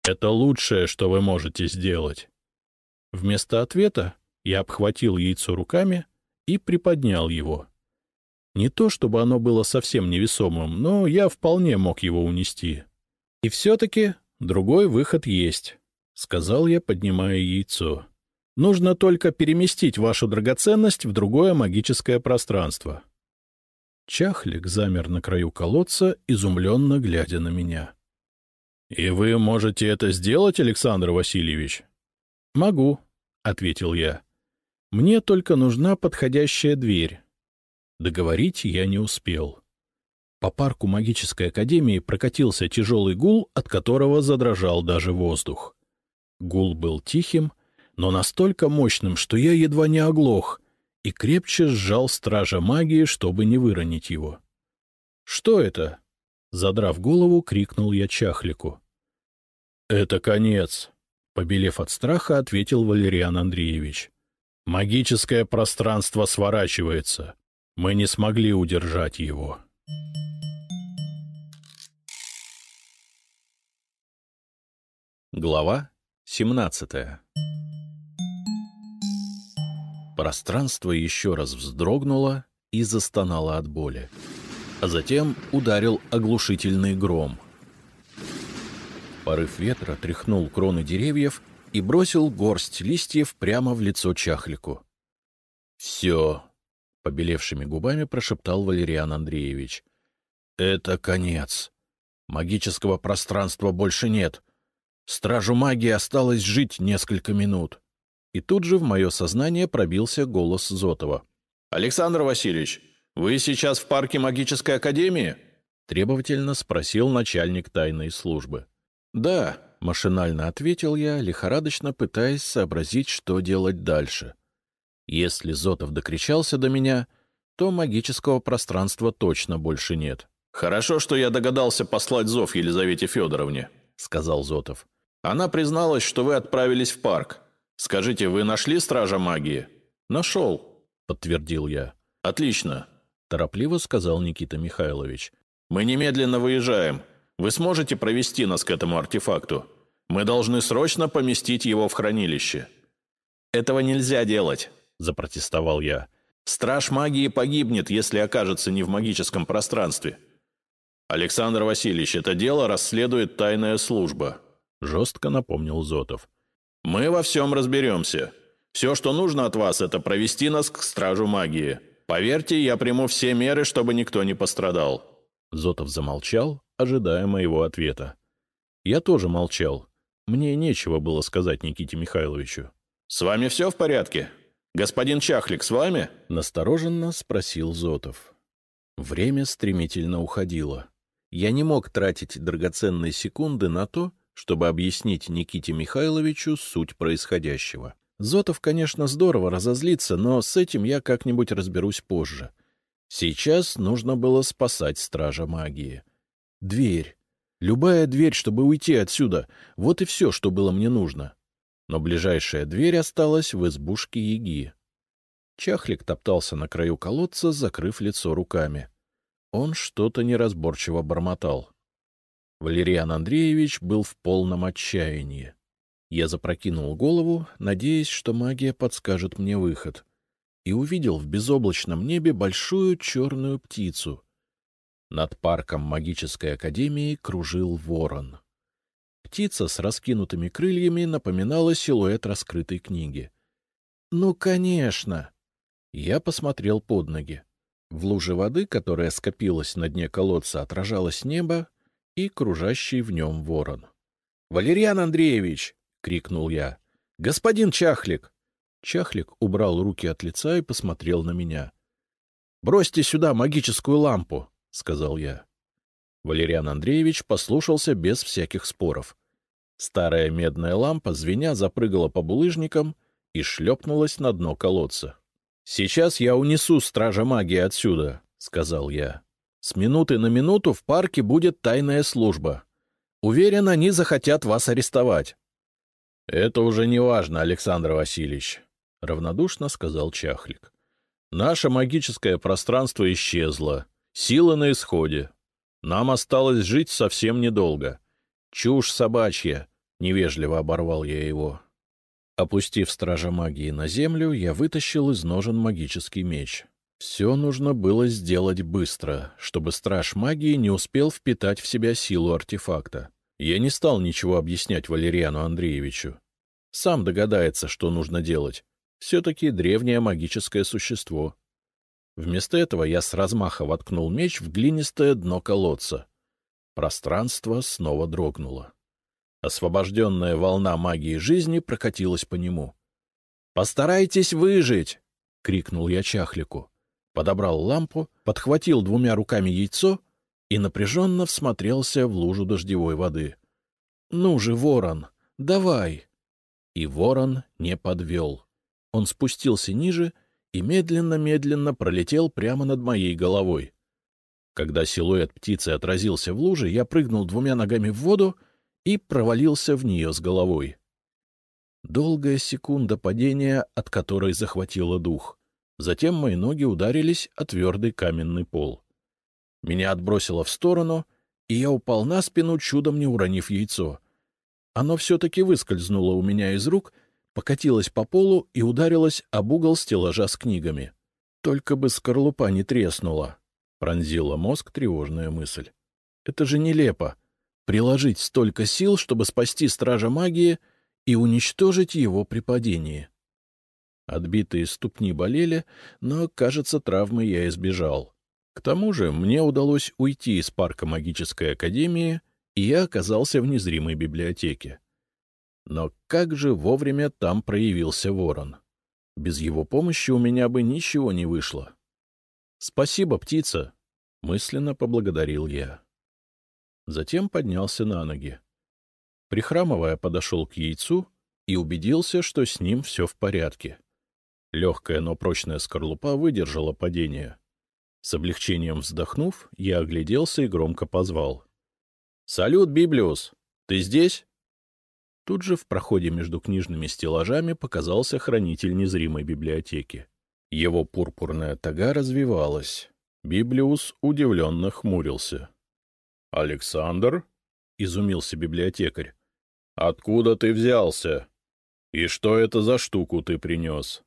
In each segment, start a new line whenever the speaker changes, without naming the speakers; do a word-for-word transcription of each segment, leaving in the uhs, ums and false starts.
Это лучшее, что вы можете сделать. Вместо ответа я обхватил яйцо руками и приподнял его. Не то чтобы оно было совсем невесомым, но я вполне мог его унести. — И все-таки другой выход есть, — сказал я, поднимая яйцо. — Нужно только переместить вашу драгоценность в другое магическое пространство. Чахлик замер на краю колодца, изумленно глядя на меня. — И вы можете это сделать, Александр Васильевич? — Могу, — ответил я. — Мне только нужна подходящая дверь. Договорить я не успел. По парку магической академии прокатился тяжелый гул, от которого задрожал даже воздух. Гул был тихим, но настолько мощным, что я едва не оглох, и крепче сжал стража магии, чтобы не выронить его. — Что это? — задрав голову, крикнул я Чахлику. — Это конец, — побелев от страха, ответил Валериан Андреевич. — Магическое пространство сворачивается. Мы не смогли удержать его. Глава семнадцатая. Пространство еще раз вздрогнуло и застонало от боли. А затем ударил оглушительный гром. Порыв ветра тряхнул кроны деревьев и бросил горсть листьев прямо в лицо Чахлику. — Все, — побелевшими губами прошептал Валериан Андреевич. — Это конец. Магического пространства больше нет. Стражу магии осталось жить несколько минут. И тут же в мое сознание пробился голос Зотова. — Александр Васильевич, вы сейчас в парке магической академии? — требовательно спросил начальник тайной службы. — Да, — машинально ответил я, лихорадочно пытаясь сообразить, что делать дальше. Если Зотов докричался до меня, то магического пространства точно больше нет. — Хорошо, что я догадался послать зов Елизавете Федоровне, — сказал Зотов. — Она призналась, что вы отправились в парк. Скажите, вы нашли стража магии? — Нашел, — подтвердил я. — Отлично, — торопливо сказал Никита Михайлович. — Мы немедленно выезжаем. Вы сможете провести нас к этому артефакту? Мы должны срочно поместить его в хранилище. — Этого нельзя делать, — запротестовал я. — Страж магии погибнет, если окажется не в магическом пространстве. — Александр Васильевич, это дело расследует тайная служба, — жестко напомнил Зотов. — Мы во всем разберемся. Все, что нужно от вас, это провести нас к стражу магии. Поверьте, я приму все меры, чтобы никто не пострадал. Зотов замолчал, ожидая моего ответа. Я тоже молчал. Мне нечего было сказать Никите Михайловичу. — С вами все в порядке? Господин Чахлик с вами? — настороженно спросил Зотов. Время стремительно уходило. Я не мог тратить драгоценные секунды на то, чтобы объяснить Никите Михайловичу суть происходящего. Зотов, конечно, здорово разозлится, но с этим я как-нибудь разберусь позже. Сейчас нужно было спасать стража магии. Дверь. Любая дверь, чтобы уйти отсюда. Вот и все, что было мне нужно. Но ближайшая дверь осталась в избушке Яги. Чахлик топтался на краю колодца, закрыв лицо руками. Он что-то неразборчиво бормотал. Валериан Андреевич был в полном отчаянии. Я запрокинул голову, надеясь, что магия подскажет мне выход, и увидел в безоблачном небе большую черную птицу. Над парком магической академии кружил ворон. Птица с раскинутыми крыльями напоминала силуэт раскрытой книги. «Ну, конечно!» Я посмотрел под ноги. В луже воды, которая скопилась на дне колодца, отражалось небо и кружащий в нем ворон. — Валериан Андреевич! — крикнул я. — Господин Чахлик! Чахлик убрал руки от лица и посмотрел на меня. — Бросьте сюда магическую лампу! — сказал я. Валериан Андреевич послушался без всяких споров. Старая медная лампа, звеня, запрыгала по булыжникам и шлепнулась на дно колодца. — Сейчас я унесу стража магии отсюда, — сказал я. — С минуты на минуту в парке будет тайная служба. Уверен, они захотят вас арестовать. — Это уже не важно, Александр Васильевич, — равнодушно сказал Чахлик. — Наше магическое пространство исчезло. Сила на исходе. Нам осталось жить совсем недолго. Чушь собачья. Невежливо оборвал я его. Опустив стража магии на землю, я вытащил из ножен магический меч. Все нужно было сделать быстро, чтобы страж магии не успел впитать в себя силу артефакта. Я не стал ничего объяснять Валериану Андреевичу. Сам догадается, что нужно делать. Все-таки древнее магическое существо. Вместо этого я с размаха воткнул меч в глинистое дно колодца. Пространство снова дрогнуло. Освобожденная волна магии жизни прокатилась по нему. «Постарайтесь выжить!» — крикнул я чахлику. Подобрал лампу, подхватил двумя руками яйцо и напряженно всмотрелся в лужу дождевой воды. «Ну же, ворон, давай!» И ворон не подвел. Он спустился ниже и медленно-медленно пролетел прямо над моей головой. Когда силуэт птицы отразился в луже, я прыгнул двумя ногами в воду и провалился в нее с головой. Долгая секунда падения, от которой захватило дух. Затем мои ноги ударились о твердый каменный пол. Меня отбросило в сторону, и я упал на спину, чудом не уронив яйцо. Оно все-таки выскользнуло у меня из рук, покатилось по полу и ударилось об угол стеллажа с книгами. Только бы скорлупа не треснула, пронзила мозг тревожная мысль. Это же нелепо. Приложить столько сил, чтобы спасти стража магии и уничтожить его при падении. Отбитые ступни болели, но, кажется, травмы я избежал. К тому же мне удалось уйти из парка магической академии, и я оказался в незримой библиотеке. Но как же вовремя там проявился ворон. Без его помощи у меня бы ничего не вышло. — Спасибо, птица! — мысленно поблагодарил я. Затем поднялся на ноги. Прихрамывая, подошел к яйцу и убедился, что с ним все в порядке. Легкая, но прочная скорлупа выдержала падение. С облегчением вздохнув, я огляделся и громко позвал. — Салют, Библиус! Ты здесь? Тут же в проходе между книжными стеллажами показался хранитель незримой библиотеки. Его пурпурная тага развивалась. Библиус удивленно хмурился. — Александр? — изумился библиотекарь. — Откуда ты взялся? И что это за штуку ты принес?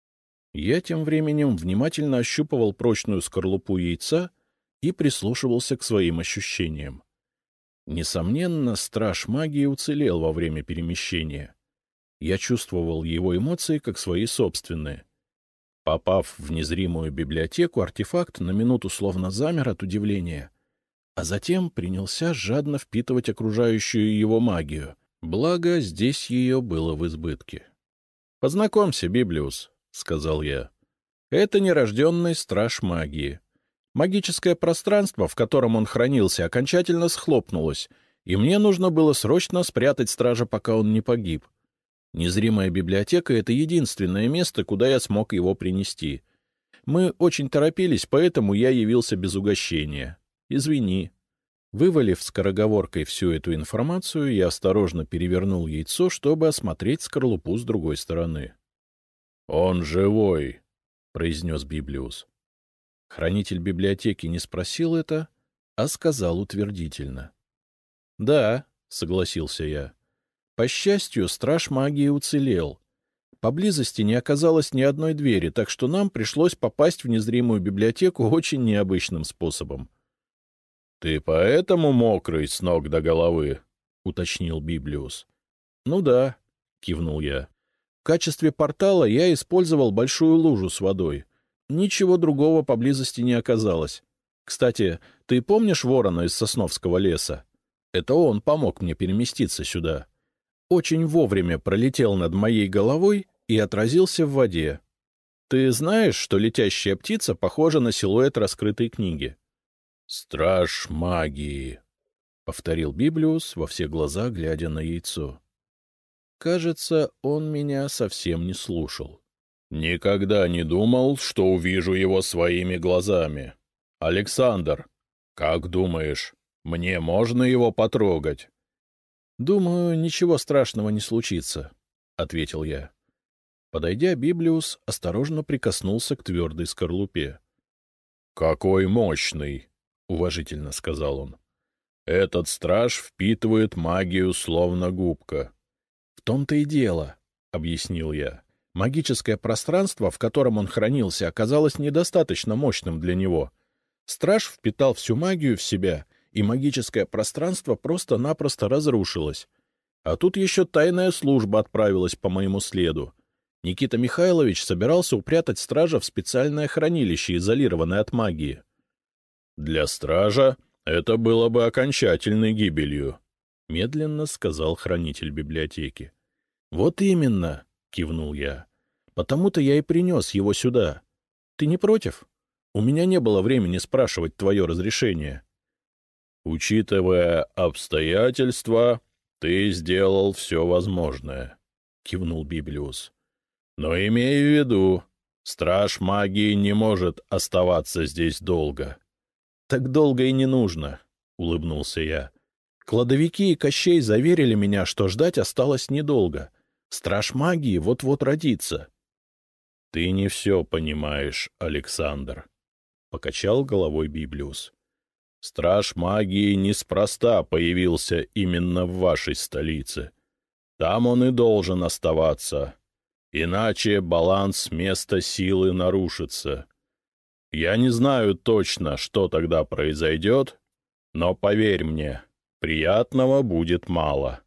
Я тем временем внимательно ощупывал прочную скорлупу яйца и прислушивался к своим ощущениям. Несомненно, страж магии уцелел во время перемещения. Я чувствовал его эмоции как свои собственные. Попав в незримую библиотеку, артефакт на минуту словно замер от удивления, а затем принялся жадно впитывать окружающую его магию, благо здесь ее было в избытке. — Познакомься, Библиус, — сказал я. — Это нерожденный страж магии. Магическое пространство, в котором он хранился, окончательно схлопнулось, и мне нужно было срочно спрятать стража, пока он не погиб. Незримая библиотека — это единственное место, куда я смог его принести. Мы очень торопились, поэтому я явился без угощения. Извини. Вывалив скороговоркой всю эту информацию, я осторожно перевернул яйцо, чтобы осмотреть скорлупу с другой стороны. — Он живой, — произнес Библиус. Хранитель библиотеки не спросил это, а сказал утвердительно. — Да, — согласился я. По счастью, страж магии уцелел. Поблизости не оказалось ни одной двери, так что нам пришлось попасть в незримую библиотеку очень необычным способом. — Ты поэтому мокрый с ног до головы? — уточнил Библиус. — Ну да, — кивнул я. В качестве портала я использовал большую лужу с водой. Ничего другого поблизости не оказалось. Кстати, ты помнишь ворона из Сосновского леса? Это он помог мне переместиться сюда. Очень вовремя пролетел над моей головой и отразился в воде. Ты знаешь, что летящая птица похожа на силуэт раскрытой книги? — Страж магии, — повторил Библиус, во все глаза глядя на яйцо. Кажется, он меня совсем не слушал. — Никогда не думал, что увижу его своими глазами. Александр, как думаешь, мне можно его потрогать? — Думаю, ничего страшного не случится, — ответил я. Подойдя, Библиус осторожно прикоснулся к твердой скорлупе. — Какой мощный! — уважительно сказал он. Этот страж впитывает магию словно губка. — В том-то и дело, — объяснил я. Магическое пространство, в котором он хранился, оказалось недостаточно мощным для него. Страж впитал всю магию в себя, и магическое пространство просто-напросто разрушилось. А тут еще тайная служба отправилась по моему следу. Никита Михайлович собирался упрятать стража в специальное хранилище, изолированное от магии. — Для стража это было бы окончательной гибелью, — медленно сказал хранитель библиотеки. — Вот именно, — кивнул я. — Потому-то я и принес его сюда. Ты не против? У меня не было времени спрашивать твое разрешение. — Учитывая обстоятельства, ты сделал все возможное, — кивнул Библиус. — Но имей в виду, страж магии не может оставаться здесь долго. — Так долго и не нужно, — улыбнулся я. Кладовики и Кощей заверили меня, что ждать осталось недолго. Страж магии вот-вот родится. — Ты не все понимаешь, Александр, — покачал головой Библиус. — Страж магии неспроста появился именно в вашей столице. Там он и должен оставаться, иначе баланс места силы нарушится. Я не знаю точно, что тогда произойдет, но поверь мне, приятного будет мало.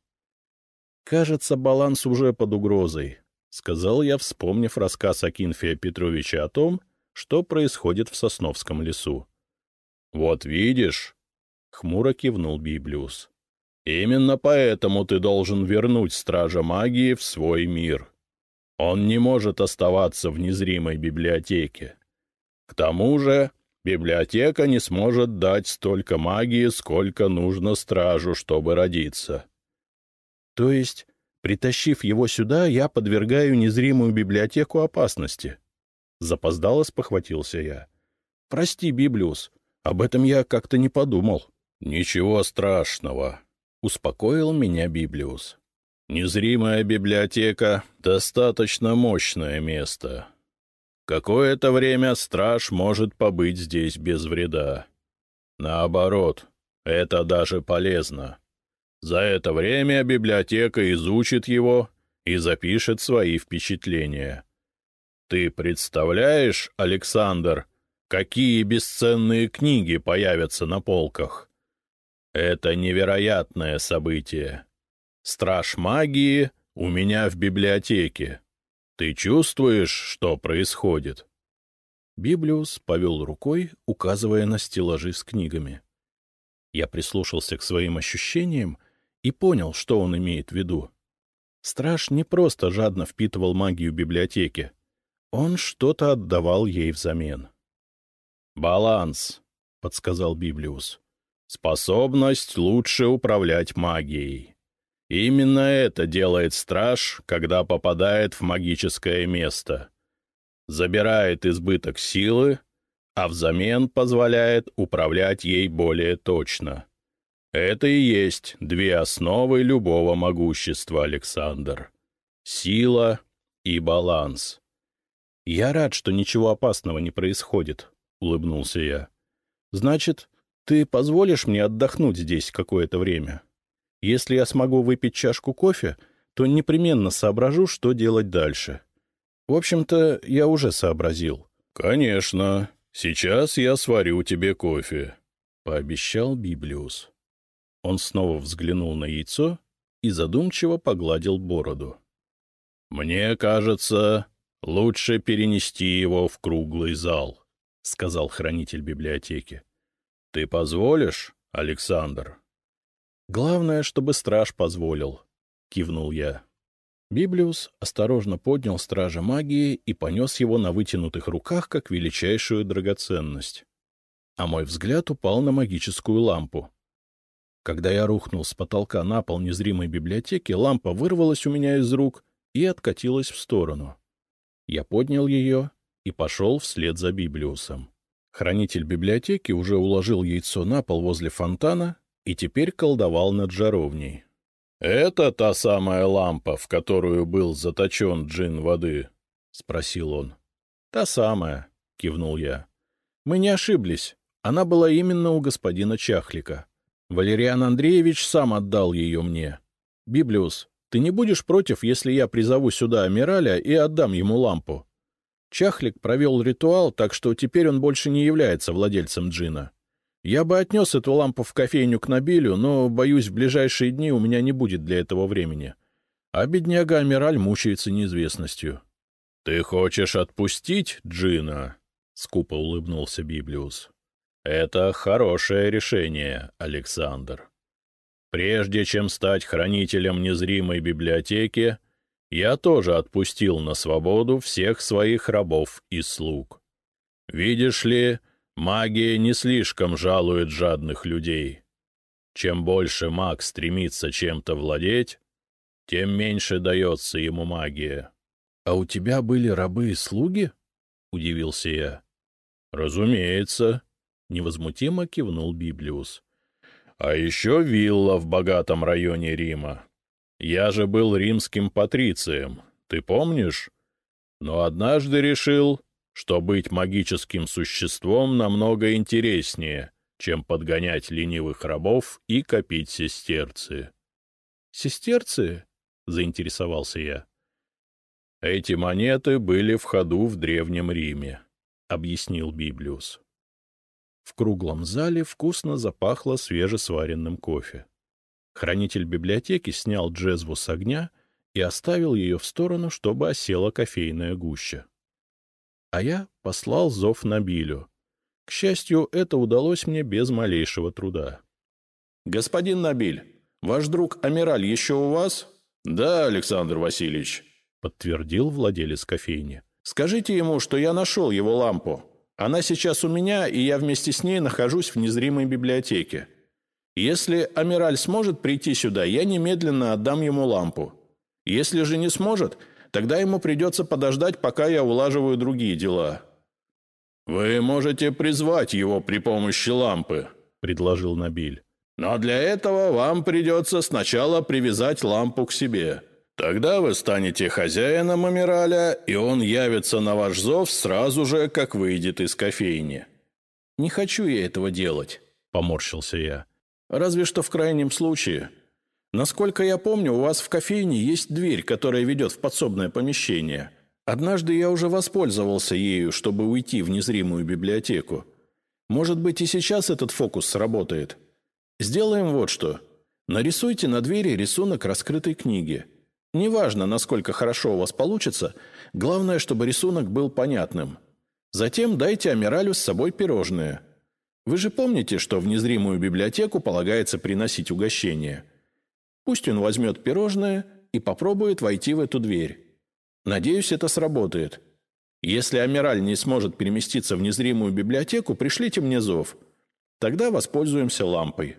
— Кажется, баланс уже под угрозой, — сказал я, вспомнив рассказ Акинфея Петровича о том, что происходит в Сосновском лесу. — Вот видишь, — хмуро кивнул Библиус, — именно поэтому ты должен вернуть стража магии в свой мир. Он не может оставаться в незримой библиотеке. К тому же библиотека не сможет дать столько магии, сколько нужно стражу, чтобы родиться. — То есть, притащив его сюда, я подвергаю незримую библиотеку опасности? Запоздало спохватился я. — Прости, Библиус, об этом я как-то не подумал. — Ничего страшного, — успокоил меня Библиус. — Незримая библиотека — достаточно мощное место. Какое-то время страж может побыть здесь без вреда. Наоборот, это даже полезно. За это время библиотека изучит его и запишет свои впечатления. Ты представляешь, Александр, какие бесценные книги появятся на полках? Это невероятное событие. Страж магии у меня в библиотеке. Ты чувствуешь, что происходит? Библиус повел рукой, указывая на стеллажи с книгами. Я прислушался к своим ощущениям и понял, что он имеет в виду. Страж не просто жадно впитывал магию библиотеки. Он что-то отдавал ей взамен. «Баланс», — подсказал Библиус. «Способность лучше управлять магией. Именно это делает страж, когда попадает в магическое место. Забирает избыток силы, а взамен позволяет управлять ей более точно. Это и есть две основы любого могущества, Александр. Сила и баланс. — Я рад, что ничего опасного не происходит, — улыбнулся я. — Значит, ты позволишь мне отдохнуть здесь какое-то время? Если я смогу выпить чашку кофе, то непременно соображу, что делать дальше. В общем-то, я уже сообразил. — Конечно, сейчас я сварю тебе кофе, — пообещал Библиус. Он снова взглянул на яйцо и задумчиво погладил бороду. — Мне кажется, лучше перенести его в круглый зал, — сказал хранитель библиотеки. — Ты позволишь, Александр? — Главное, чтобы страж позволил, — кивнул я. Библиус осторожно поднял стража магии и понес его на вытянутых руках как величайшую драгоценность. А мой взгляд упал на магическую лампу. Когда я рухнул с потолка на пол незримой библиотеки, лампа вырвалась у меня из рук и откатилась в сторону. Я поднял ее и пошел вслед за Библиусом. Хранитель библиотеки уже уложил яйцо на пол возле фонтана и теперь колдовал над жаровней. — Это та самая лампа, в которую был заточен джин воды? — спросил он. — Та самая, — кивнул я. — Мы не ошиблись, она была именно у господина Чахлика. Валериан Андреевич сам отдал ее мне. Библиус, ты не будешь против, если я призову сюда Амираля и отдам ему лампу? Чахлик провел ритуал, так что теперь он больше не является владельцем джина. Я бы отнес эту лампу в кофейню к Набилю, но, боюсь, в ближайшие дни у меня не будет для этого времени. А бедняга Амираль мучается неизвестностью. — Ты хочешь отпустить джина? — скупо улыбнулся Библиус. — Это хорошее решение, Александр. Прежде чем стать хранителем незримой библиотеки, я тоже отпустил на свободу всех своих рабов и слуг. Видишь ли, магия не слишком жалует жадных людей. Чем больше маг стремится чем-то владеть, тем меньше дается ему магия. — А у тебя были рабы и слуги? — удивился я. — Разумеется, — невозмутимо кивнул Библиус. — А еще вилла в богатом районе Рима. Я же был римским патрицием, ты помнишь? Но однажды решил, что быть магическим существом намного интереснее, чем подгонять ленивых рабов и копить сестерции. — Сестерции? — заинтересовался я. — Эти монеты были в ходу в Древнем Риме, — объяснил Библиус. В круглом зале вкусно запахло свежесваренным кофе. Хранитель библиотеки снял джезву с огня и оставил ее в сторону, чтобы осела кофейная гуща. А я послал зов Набилю. К счастью, это удалось мне без малейшего труда. — Господин Набиль, ваш друг Амираль еще у вас? — Да, Александр Васильевич, — подтвердил владелец кофейни. — Скажите ему, что я нашел его лампу. Она сейчас у меня, и я вместе с ней нахожусь в незримой библиотеке. Если Амираль сможет прийти сюда, я немедленно отдам ему лампу. Если же не сможет, тогда ему придется подождать, пока я улаживаю другие дела. — Вы можете призвать его при помощи лампы, — предложил Набиль. — Но для этого вам придется сначала привязать лампу к себе. Тогда вы станете хозяином Амираля, и он явится на ваш зов сразу же, как выйдет из кофейни. — Не хочу я этого делать, — поморщился я. Разве что в крайнем случае. Насколько я помню, у вас в кофейне есть дверь, которая ведет в подсобное помещение. Однажды я уже воспользовался ею, чтобы уйти в незримую библиотеку. Может быть, и сейчас этот фокус сработает. Сделаем вот что. Нарисуйте на двери рисунок раскрытой книги. Неважно, насколько хорошо у вас получится, главное, чтобы рисунок был понятным. Затем дайте Амиралю с собой пирожные. Вы же помните, что в незримую библиотеку полагается приносить угощение? Пусть он возьмет пирожное и попробует войти в эту дверь. Надеюсь, это сработает. Если Амираль не сможет переместиться в незримую библиотеку, пришлите мне зов. Тогда воспользуемся лампой.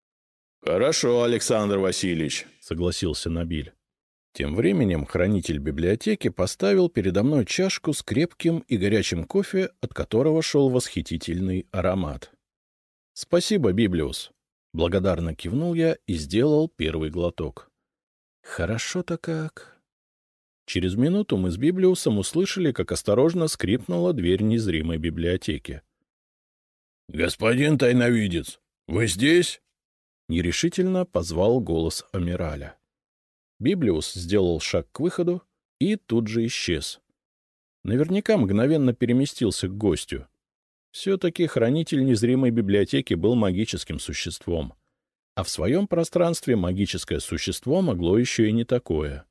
— Хорошо, Александр Васильевич, — согласился Набиль. Тем временем хранитель библиотеки поставил передо мной чашку с крепким и горячим кофе, от которого шел восхитительный аромат. — Спасибо, Библиус. Благодарно кивнул я и сделал первый глоток. Хорошо-то как. Через минуту мы с Библиусом услышали, как осторожно скрипнула дверь незримой библиотеки. — Господин тайновидец, вы здесь? — нерешительно позвал голос Амираля. Библиус сделал шаг к выходу и тут же исчез. Наверняка мгновенно переместился к гостю. Все-таки хранитель незримой библиотеки был магическим существом, а в своем пространстве магическое существо могло еще и не такое.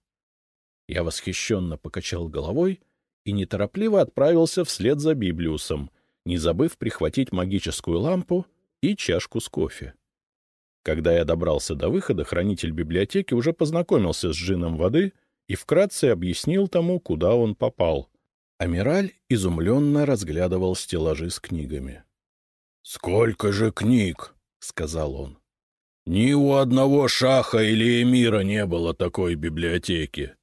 Я восхищенно покачал головой и неторопливо отправился вслед за Библиусом, не забыв прихватить магическую лампу и чашку с кофе. Когда я добрался до выхода, хранитель библиотеки уже познакомился с джином воды и вкратце объяснил тому, куда он попал. Амираль изумленно разглядывал стеллажи с книгами. — Сколько же книг! — сказал он. — Ни у одного шаха или эмира не было такой библиотеки.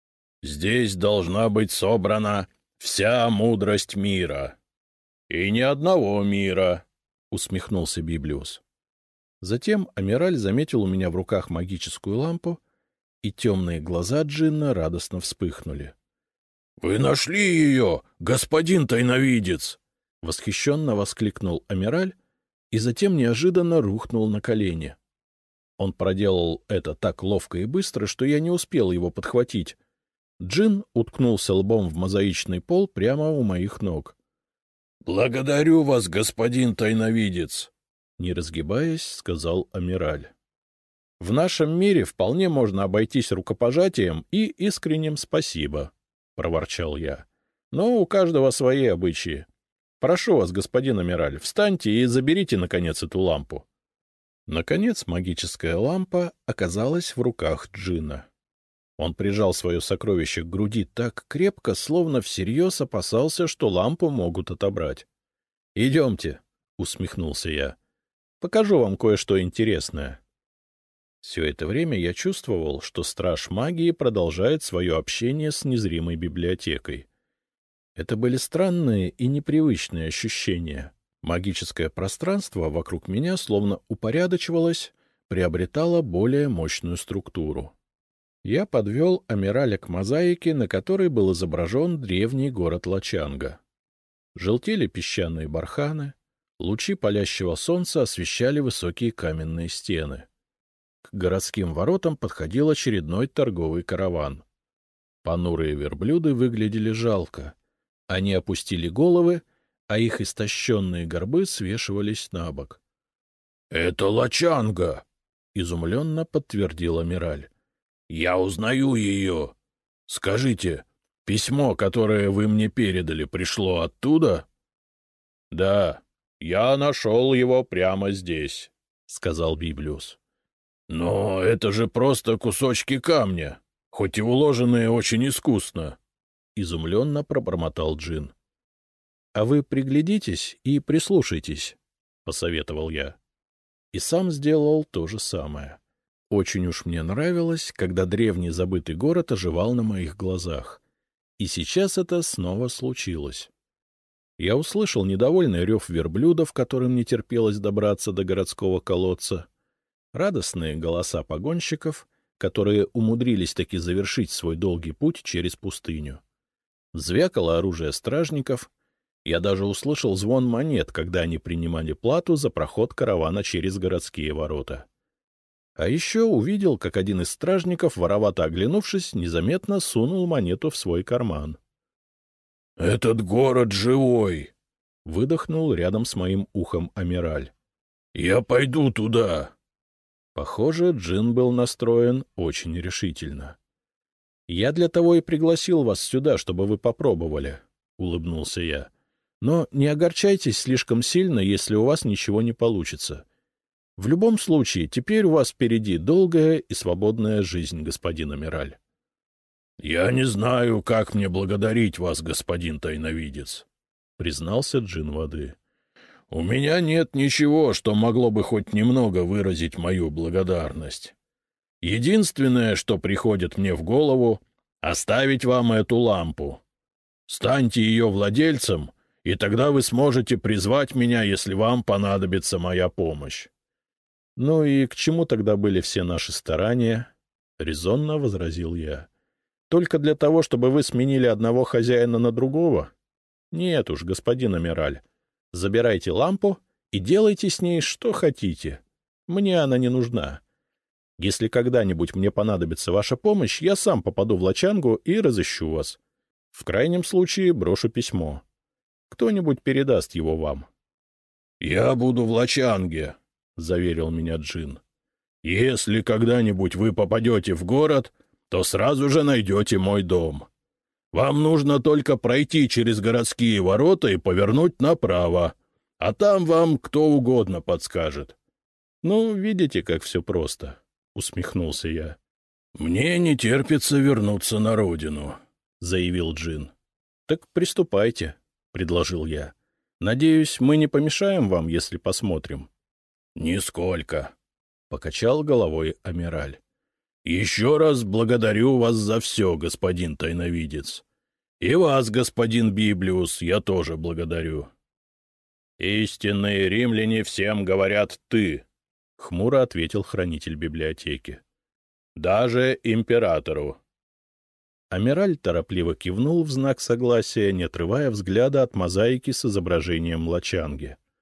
Здесь должна быть собрана вся мудрость мира. — И ни одного мира! — усмехнулся Библиус. Затем Амираль заметил у меня в руках магическую лампу, и темные глаза джинна радостно вспыхнули. — Вы нашли ее, господин тайновидец! — восхищенно воскликнул Амираль и затем неожиданно рухнул на колени. Он проделал это так ловко и быстро, что я не успел его подхватить. Джин уткнулся лбом в мозаичный пол прямо у моих ног. — Благодарю вас, господин тайновидец! — не разгибаясь, сказал Амираль. — В нашем мире вполне можно обойтись рукопожатием и искренним спасибо, — проворчал я. — Но у каждого свои обычаи. Прошу вас, господин Амираль, встаньте и заберите, наконец, эту лампу. Наконец магическая лампа оказалась в руках Джина. Он прижал свое сокровище к груди так крепко, словно всерьез опасался, что лампу могут отобрать. — Идемте, — усмехнулся я. — Покажу вам кое-что интересное. Все это время я чувствовал, что страж магии продолжает свое общение с незримой библиотекой. Это были странные и непривычные ощущения. Магическое пространство вокруг меня словно упорядочивалось, приобретало более мощную структуру. Я подвел Амираля к мозаике, на которой был изображен древний город Лачанга. Желтели песчаные барханы, лучи палящего солнца освещали высокие каменные стены. К городским воротам подходил очередной торговый караван. Понурые верблюды выглядели жалко. Они опустили головы, а их истощенные горбы свешивались на бок. — Это Лачанга! — изумленно подтвердил Амираль. — Я узнаю ее. Скажите, письмо, которое вы мне передали, пришло оттуда? — Да, я нашел его прямо здесь, — сказал Библиус. — Но это же просто кусочки камня, хоть и уложенные очень искусно, — изумленно пробормотал Джин. — А вы приглядитесь и прислушайтесь, — посоветовал я. И сам сделал то же самое. Очень уж мне нравилось, когда древний забытый город оживал на моих глазах. И сейчас это снова случилось. Я услышал недовольный рев верблюдов, которым не терпелось добраться до городского колодца, радостные голоса погонщиков, которые умудрились таки завершить свой долгий путь через пустыню. Звякало оружие стражников. Я даже услышал звон монет, когда они принимали плату за проход каравана через городские ворота. А еще увидел, как один из стражников, воровато оглянувшись, незаметно сунул монету в свой карман. — Этот город живой! — выдохнул рядом с моим ухом Амираль. — Я пойду туда! Похоже, Джин был настроен очень решительно. — Я для того и пригласил вас сюда, чтобы вы попробовали, — улыбнулся я. — Но не огорчайтесь слишком сильно, если у вас ничего не получится. В любом случае, теперь у вас впереди долгая и свободная жизнь, господин Амираль. — Я не знаю, как мне благодарить вас, господин тайновидец, — признался Джин воды. — У меня нет ничего, что могло бы хоть немного выразить мою благодарность. Единственное, что приходит мне в голову — оставить вам эту лампу. Станьте ее владельцем, и тогда вы сможете призвать меня, если вам понадобится моя помощь. — Ну и к чему тогда были все наши старания? — резонно возразил я. — Только для того, чтобы вы сменили одного хозяина на другого? Нет уж, господин Амираль, забирайте лампу и делайте с ней что хотите. Мне она не нужна. Если когда-нибудь мне понадобится ваша помощь, я сам попаду в Лачангу и разыщу вас. В крайнем случае брошу письмо. Кто-нибудь передаст его вам. — Я буду в Лачанге, — заверил меня Джин. — Если когда-нибудь вы попадете в город, то сразу же найдете мой дом. Вам нужно только пройти через городские ворота и повернуть направо, а там вам кто угодно подскажет. — Ну, видите, как все просто, — усмехнулся я. — Мне не терпится вернуться на родину, — заявил Джин. — Так приступайте, — предложил я. — Надеюсь, мы не помешаем вам, если посмотрим. — Нисколько, — покачал головой Амираль. — Еще раз благодарю вас за все, господин тайновидец. И вас, господин Библиус, я тоже благодарю. — Истинные римляне всем говорят «ты», — хмуро ответил хранитель библиотеки. — Даже императору. Амираль торопливо кивнул в знак согласия, не отрывая взгляда от мозаики с изображением Лачанги.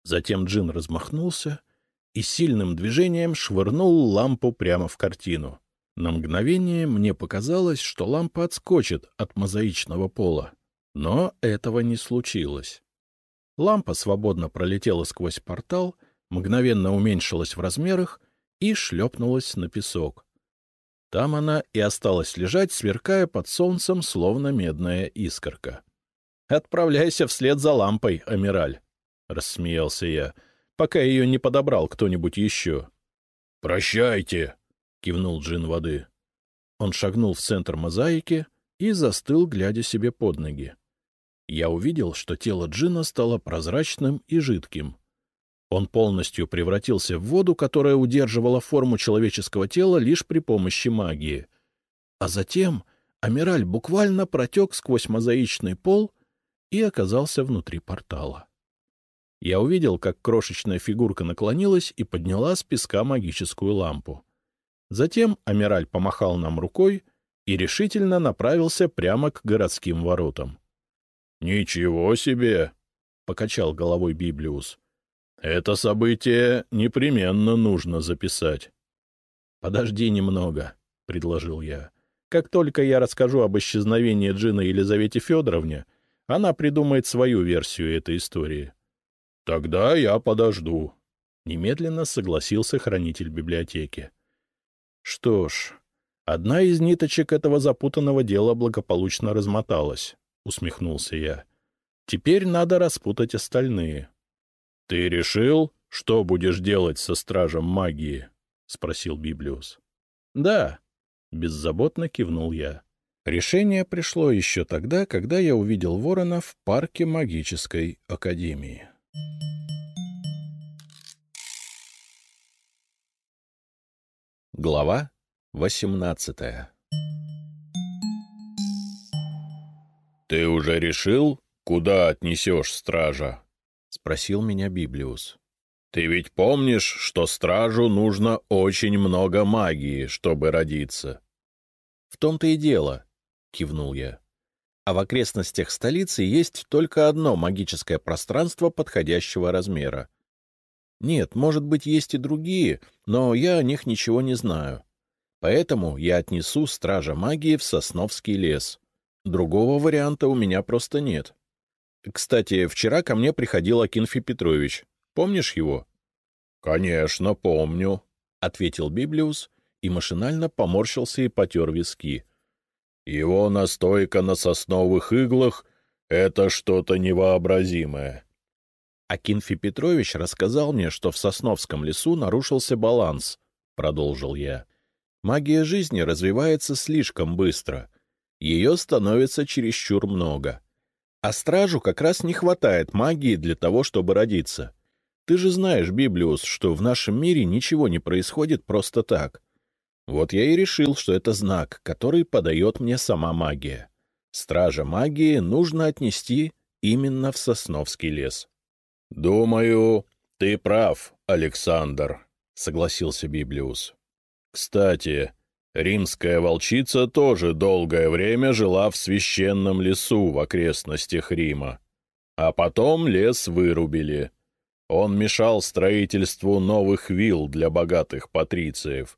Затем джин размахнулся и сильным движением швырнул лампу прямо в картину. На мгновение мне показалось, что лампа отскочит от мозаичного пола, но этого не случилось. Лампа свободно пролетела сквозь портал, мгновенно уменьшилась в размерах и шлепнулась на песок. Там она и осталась лежать, сверкая под солнцем, словно медная искорка. — Отправляйся вслед за лампой, Амираль, — рассмеялся я, пока ее не подобрал кто-нибудь еще. — Прощайте, — кивнул джин воды. Он шагнул в центр мозаики и застыл, глядя себе под ноги. Я увидел, что тело джина стало прозрачным и жидким. Он полностью превратился в воду, которая удерживала форму человеческого тела лишь при помощи магии. А затем Амираль буквально протек сквозь мозаичный пол и оказался внутри портала. Я увидел, как крошечная фигурка наклонилась и подняла с песка магическую лампу. Затем Амираль помахал нам рукой и решительно направился прямо к городским воротам. — Ничего себе! — покачал головой Библиус. — Это событие непременно нужно записать. — Подожди немного, — предложил я. — Как только я расскажу об исчезновении джина Елизавете Федоровне, она придумает свою версию этой истории. — Тогда я подожду, — немедленно согласился хранитель библиотеки. — Что ж, одна из ниточек этого запутанного дела благополучно размоталась, — усмехнулся я. — Теперь надо распутать остальные. — Ты решил, что будешь делать со стражем магии? — спросил Библиус. — Да, — беззаботно кивнул я. Решение пришло еще тогда, когда я увидел ворона в парке магической академии. Глава восемнадцатая. — Ты уже решил, куда отнесешь стража? — спросил меня Библиус. — Ты ведь помнишь, что стражу нужно очень много магии, чтобы родиться? — В том-то и дело, — кивнул я. — А в окрестностях столицы есть только одно магическое пространство подходящего размера. Нет, может быть, есть и другие, но я о них ничего не знаю. Поэтому я отнесу стража магии в Сосновский лес. Другого варианта у меня просто нет. Кстати, вчера ко мне приходил Акинфий Петрович. Помнишь его? — Конечно, помню, — ответил Библиус и машинально поморщился и потер виски. Его настойка на сосновых иглах — это что-то невообразимое. Акинфий Петрович рассказал мне, что в Сосновском лесу нарушился баланс, — продолжил я. Магия жизни развивается слишком быстро. Ее становится чересчур много. А стражу как раз не хватает магии для того, чтобы родиться. Ты же знаешь, Библиус, что в нашем мире ничего не происходит просто так. Вот я и решил, что это знак, который подает мне сама магия. Стража магии нужно отнести именно в Сосновский лес. — Думаю, ты прав, Александр, — согласился Библиус. — Кстати, римская волчица тоже долгое время жила в священном лесу в окрестностях Рима. А потом лес вырубили. Он мешал строительству новых вилл для богатых патрициев.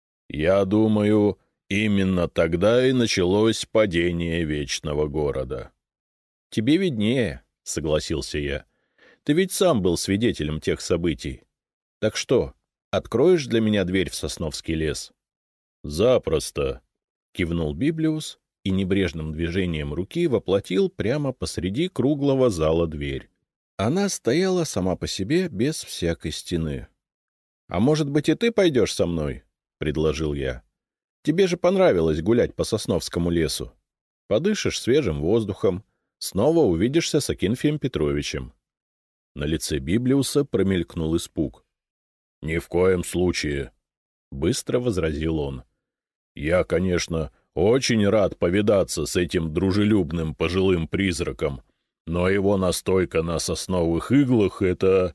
Я думаю, именно тогда и началось падение Вечного города. — Тебе виднее, — согласился я. — Ты ведь сам был свидетелем тех событий. Так что, откроешь для меня дверь в Сосновский лес? — Запросто, — кивнул Библиус и небрежным движением руки воплотил прямо посреди круглого зала дверь. Она стояла сама по себе, без всякой стены. — А может быть, и ты пойдешь со мной? — предложил я. — Тебе же понравилось гулять по Сосновскому лесу. Подышишь свежим воздухом, снова увидишься с Акинфием Петровичем. На лице Библиуса промелькнул испуг. — Ни в коем случае, — быстро возразил он. — Я, конечно, очень рад повидаться с этим дружелюбным пожилым призраком, но его настойка на сосновых иглах — это...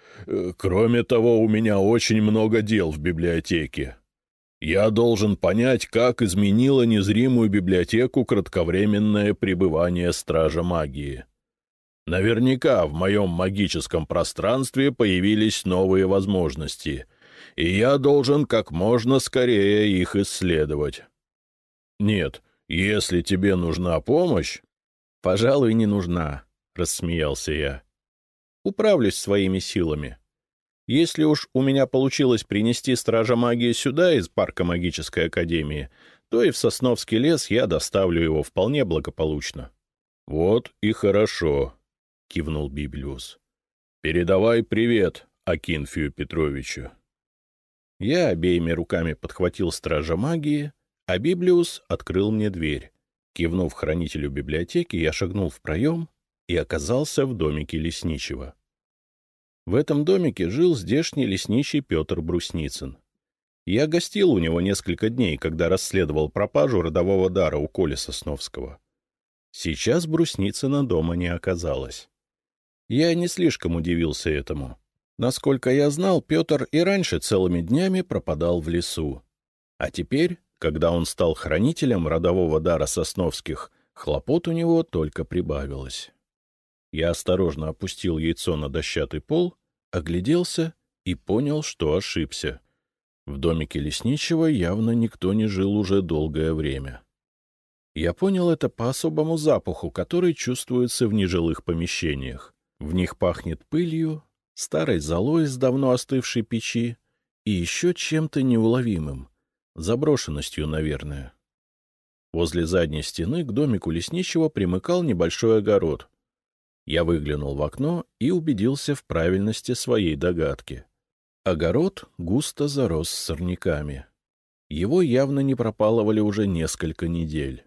Кроме того, у меня очень много дел в библиотеке. Я должен понять, как изменило незримую библиотеку кратковременное пребывание стража магии. Наверняка в моем магическом пространстве появились новые возможности, и я должен как можно скорее их исследовать. Нет, если тебе нужна помощь... — Пожалуй, не нужна, — рассмеялся я. — Управлюсь своими силами. Если уж у меня получилось принести стража магии сюда из парка магической академии, то и в Сосновский лес я доставлю его вполне благополучно. — Вот и хорошо, — кивнул Библиус. — Передавай привет Акинфию Петровичу. Я обеими руками подхватил стража магии, а Библиус открыл мне дверь. Кивнув хранителю библиотеки, я шагнул в проем и оказался в домике лесничего. В этом домике жил здешний лесничий Петр Брусницын. Я гостил у него несколько дней, когда расследовал пропажу родового дара у Коли Сосновского. Сейчас Брусницына дома не оказалось. Я не слишком удивился этому. Насколько я знал, Петр и раньше целыми днями пропадал в лесу. А теперь, когда он стал хранителем родового дара Сосновских, хлопот у него только прибавилось. Я осторожно опустил яйцо на дощатый пол, огляделся и понял, что ошибся. В домике лесничего явно никто не жил уже долгое время. Я понял это по особому запаху, который чувствуется в нежилых помещениях. В них пахнет пылью, старой золой с давно остывшей печи и еще чем-то неуловимым, заброшенностью, наверное. Возле задней стены к домику лесничего примыкал небольшой огород. Я выглянул в окно и убедился в правильности своей догадки. Огород густо зарос сорняками. Его явно не пропалывали уже несколько недель.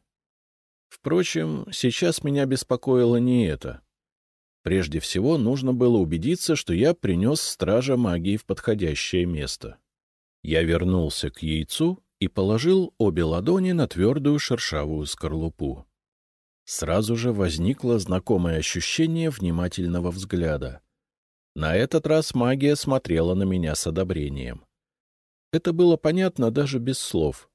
Впрочем, сейчас меня беспокоило не это. Прежде всего, нужно было убедиться, что я принес стража магии в подходящее место. Я вернулся к яйцу и положил обе ладони на твердую шершавую скорлупу. Сразу же возникло знакомое ощущение внимательного взгляда. На этот раз магия смотрела на меня с одобрением. Это было понятно даже без слов.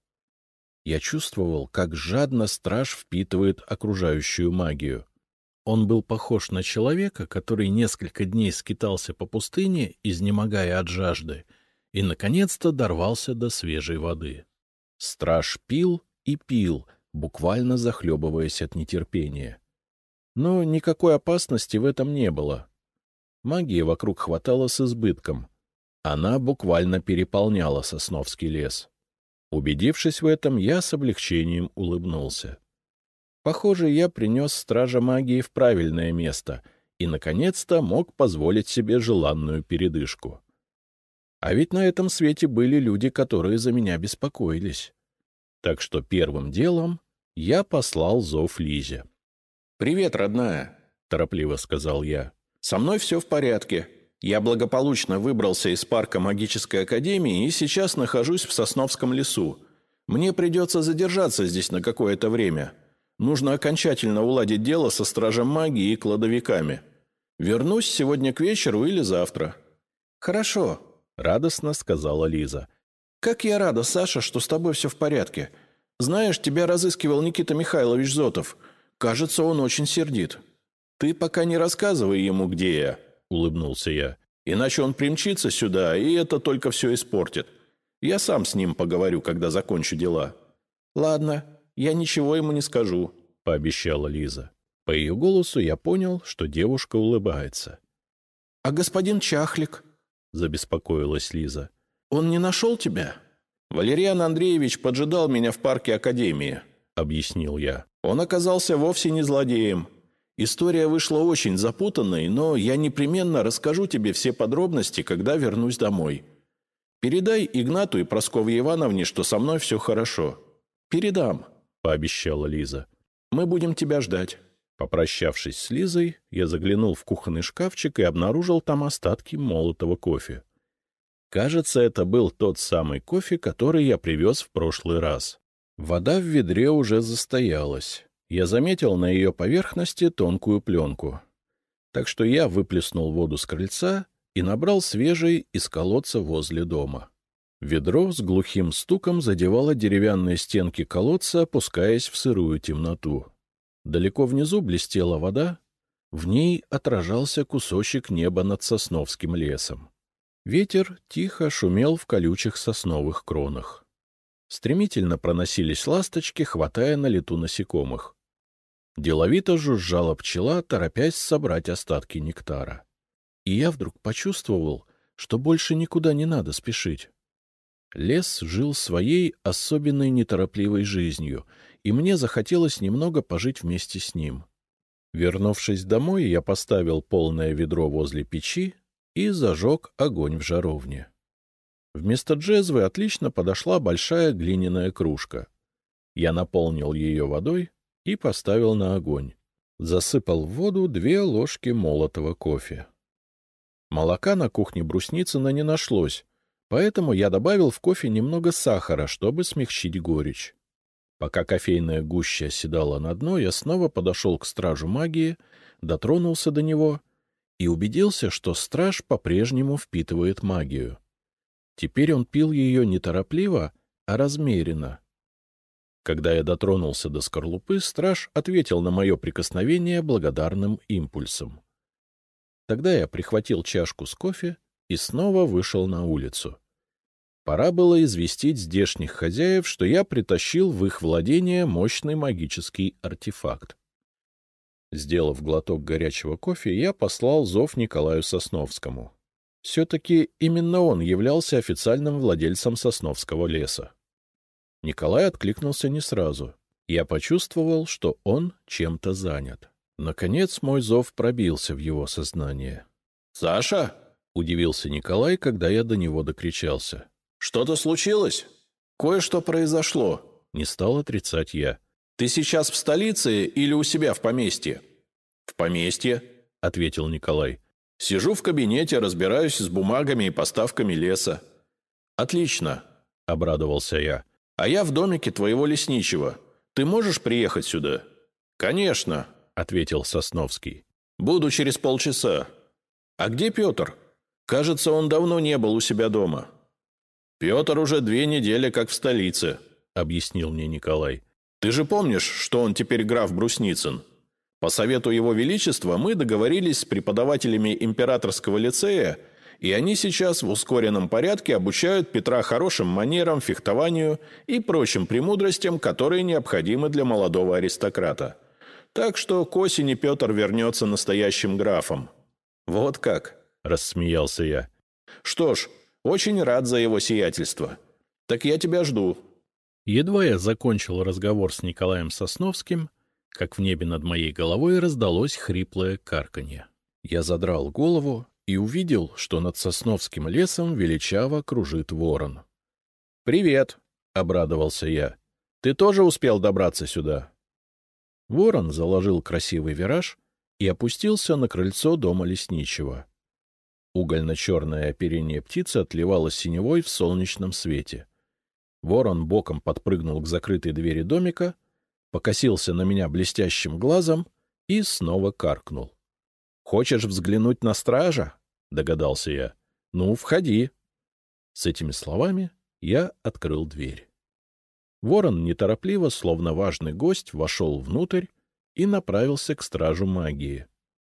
Я чувствовал, как жадно страж впитывает окружающую магию. Он был похож на человека, который несколько дней скитался по пустыне, изнемогая от жажды, и, наконец-то, дорвался до свежей воды. Страж пил и пил, буквально захлебываясь от нетерпения. Но никакой опасности в этом не было. Магии вокруг хватало с избытком. Она буквально переполняла Сосновский лес. Убедившись в этом, я с облегчением улыбнулся. Похоже, я принес стража магии в правильное место и, наконец-то, мог позволить себе желанную передышку. А ведь на этом свете были люди, которые за меня беспокоились. Так что первым делом я послал зов Лизе. — Привет, родная, — торопливо сказал я. — Со мной все в порядке. Я благополучно выбрался из парка магической академии и сейчас нахожусь в Сосновском лесу. Мне придется задержаться здесь на какое-то время. Нужно окончательно уладить дело со стражем магии и кладовиками. Вернусь сегодня к вечеру или завтра. — Хорошо, — радостно сказала Лиза. — Как я рада, Саша, что с тобой все в порядке. Знаешь, тебя разыскивал Никита Михайлович Зотов. Кажется, он очень сердит. — Ты пока не рассказывай ему, где я, — улыбнулся я. — Иначе он примчится сюда, и это только все испортит. Я сам с ним поговорю, когда закончу дела. — Ладно, я ничего ему не скажу, — пообещала Лиза. По ее голосу я понял, что девушка улыбается. — А господин Чахлик? — забеспокоилась Лиза. — Он не нашел тебя? — Валериан Андреевич поджидал меня в парке академии, — объяснил я. Он оказался вовсе не злодеем. История вышла очень запутанной, но я непременно расскажу тебе все подробности, когда вернусь домой. Передай Игнату и Прасковье Ивановне, что со мной все хорошо. — Передам, — пообещала Лиза. — Мы будем тебя ждать. Попрощавшись с Лизой, я заглянул в кухонный шкафчик и обнаружил там остатки молотого кофе. Кажется, это был тот самый кофе, который я привез в прошлый раз. Вода в ведре уже застоялась. Я заметил на ее поверхности тонкую пленку. Так что я выплеснул воду с крыльца и набрал свежей из колодца возле дома. Ведро с глухим стуком задевало деревянные стенки колодца, опускаясь в сырую темноту. Далеко внизу блестела вода, В ней отражался кусочек неба над Сосновским лесом. Ветер тихо шумел в колючих сосновых кронах. Стремительно проносились ласточки, хватая на лету насекомых. Деловито жужжала пчела, торопясь собрать остатки нектара. И я вдруг почувствовал, что больше никуда не надо спешить. Лес жил своей особенной неторопливой жизнью, и мне захотелось немного пожить вместе с ним. Вернувшись домой, я поставил полное ведро возле печи и зажег огонь в жаровне. Вместо джезвы отлично подошла большая глиняная кружка. Я наполнил ее водой и поставил на огонь. Засыпал в воду две ложки молотого кофе. Молока на кухне Брусницына не нашлось, поэтому я добавил в кофе немного сахара, чтобы смягчить горечь. Пока кофейная гуща оседала на дно, я снова подошел к стражу магии, дотронулся до него и убедился, что страж по-прежнему впитывает магию. Теперь он пил ее не торопливо, а размеренно. Когда я дотронулся до скорлупы, страж ответил на мое прикосновение благодарным импульсом. Тогда я прихватил чашку с кофе и снова вышел на улицу. Пора было известить здешних хозяев, что я притащил в их владение мощный магический артефакт. Сделав глоток горячего кофе, я послал зов Николаю Сосновскому. Все-таки именно он являлся официальным владельцем Сосновского леса. Николай откликнулся не сразу. Я почувствовал, что он чем-то занят. Наконец мой зов пробился в его сознание. — Саша? — удивился Николай, когда я до него докричался. — Что-то случилось? Кое-что произошло. Не стал отрицать я. — Ты сейчас в столице или у себя в поместье? — В поместье, — ответил Николай. — Сижу в кабинете, разбираюсь с бумагами и поставками леса. — Отлично, — обрадовался я. — А я в домике твоего лесничего. Ты можешь приехать сюда? — Конечно, — ответил Сосновский. — Буду через полчаса. — А где Петр? Кажется, он давно не был у себя дома. — Петр уже две недели как в столице, — объяснил мне Николай. — Ты же помнишь, что он теперь граф Брусницын? По совету его величества мы договорились с преподавателями императорского лицея, и они сейчас в ускоренном порядке обучают Петра хорошим манерам, фехтованию и прочим премудростям, которые необходимы для молодого аристократа. Так что к осени Петр вернется настоящим графом. — Вот как? — рассмеялся я. — Что ж, очень рад за его сиятельство. Так я тебя жду. Едва я закончил разговор с Николаем Сосновским, как в небе над моей головой раздалось хриплое карканье. Я задрал голову и увидел, что над Сосновским лесом величаво кружит ворон. — Привет, — обрадовался я. — Ты тоже успел добраться сюда? Ворон заложил красивый вираж и опустился на крыльцо дома лесничего. Угольно-черное оперение птицы отливало синевой в солнечном свете. Ворон боком подпрыгнул к закрытой двери домика, покосился на меня блестящим глазом и снова каркнул. — Хочешь взглянуть на стража? — догадался я. — Ну, входи. С этими словами я открыл дверь. Ворон неторопливо, словно важный гость, вошел внутрь и направился к стражу магии.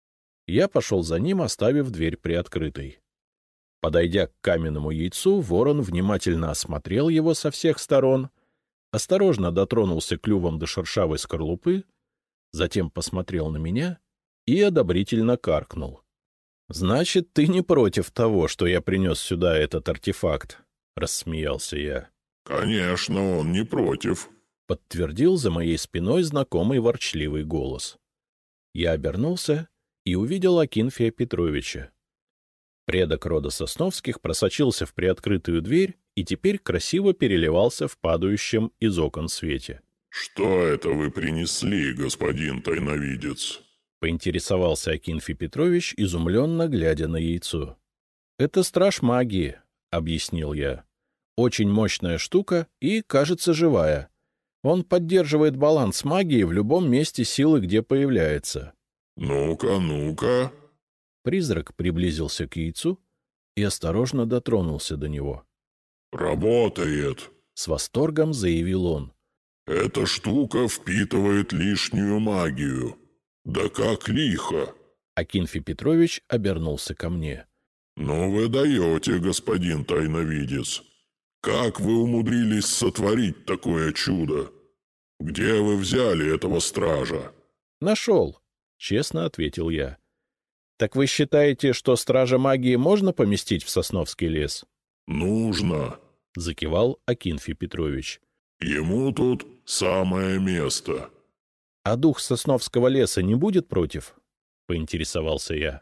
Я пошел за ним, оставив дверь приоткрытой. Подойдя к каменному яйцу, ворон внимательно осмотрел его со всех сторон, осторожно дотронулся клювом до шершавой скорлупы, затем посмотрел на меня и одобрительно каркнул. — Значит, ты не против того, что я принес сюда этот артефакт? — рассмеялся я.
— Конечно, он не против,
— подтвердил за моей спиной знакомый ворчливый голос. Я обернулся и увидел Акинфия Петровича. Предок рода Сосновских просочился в приоткрытую дверь и теперь красиво переливался в падающем из окон свете.
— Что это вы принесли, господин тайновидец?
— поинтересовался Акинфий Петрович, изумленно глядя на яйцо. — Это страж магии, — объяснил я. — Очень мощная штука и, кажется, живая. Он поддерживает баланс магии в любом месте силы, где появляется.
— Ну-ка, ну-ка.
Призрак приблизился к яйцу и осторожно дотронулся до него.
— Работает,
— с восторгом заявил он.
— Эта штука впитывает лишнюю магию. Да как лихо!
Акинфий Петрович обернулся ко мне.
— Ну вы даете, господин тайновидец. Как вы умудрились сотворить такое чудо? Где вы взяли этого стража?
— Нашел, — честно ответил я. — Так вы считаете, что стража магии можно поместить в Сосновский лес?
— Нужно,
— закивал Акинфий Петрович.
— ему тут самое место.
— А дух Сосновского леса не будет против? — поинтересовался я.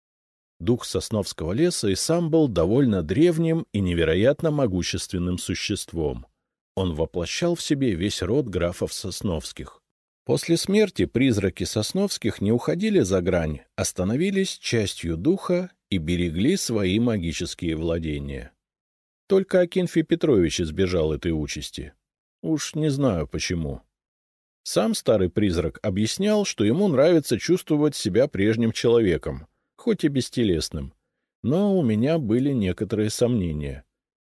Дух Сосновского леса и сам был довольно древним и невероятно могущественным существом. Он воплощал в себе весь род графов Сосновских. После смерти призраки Сосновских не уходили за грань, а становились частью духа и берегли свои магические владения. Только Акинфий Петрович избежал этой участи. Уж не знаю почему. Сам старый призрак объяснял, что ему нравится чувствовать себя прежним человеком, хоть и бестелесным. Но у меня были некоторые сомнения.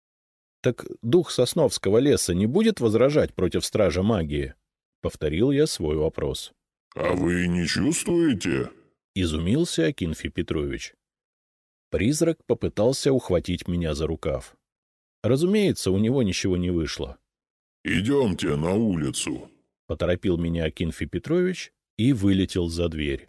Так дух Сосновского леса не будет возражать против стража магии? Повторил я свой вопрос.
— А вы не чувствуете?
— изумился Акинфий Петрович. Призрак попытался ухватить меня за рукав. Разумеется, у него ничего не вышло.
— Идемте на улицу.
— поторопил меня Акинфий Петрович и вылетел за дверь.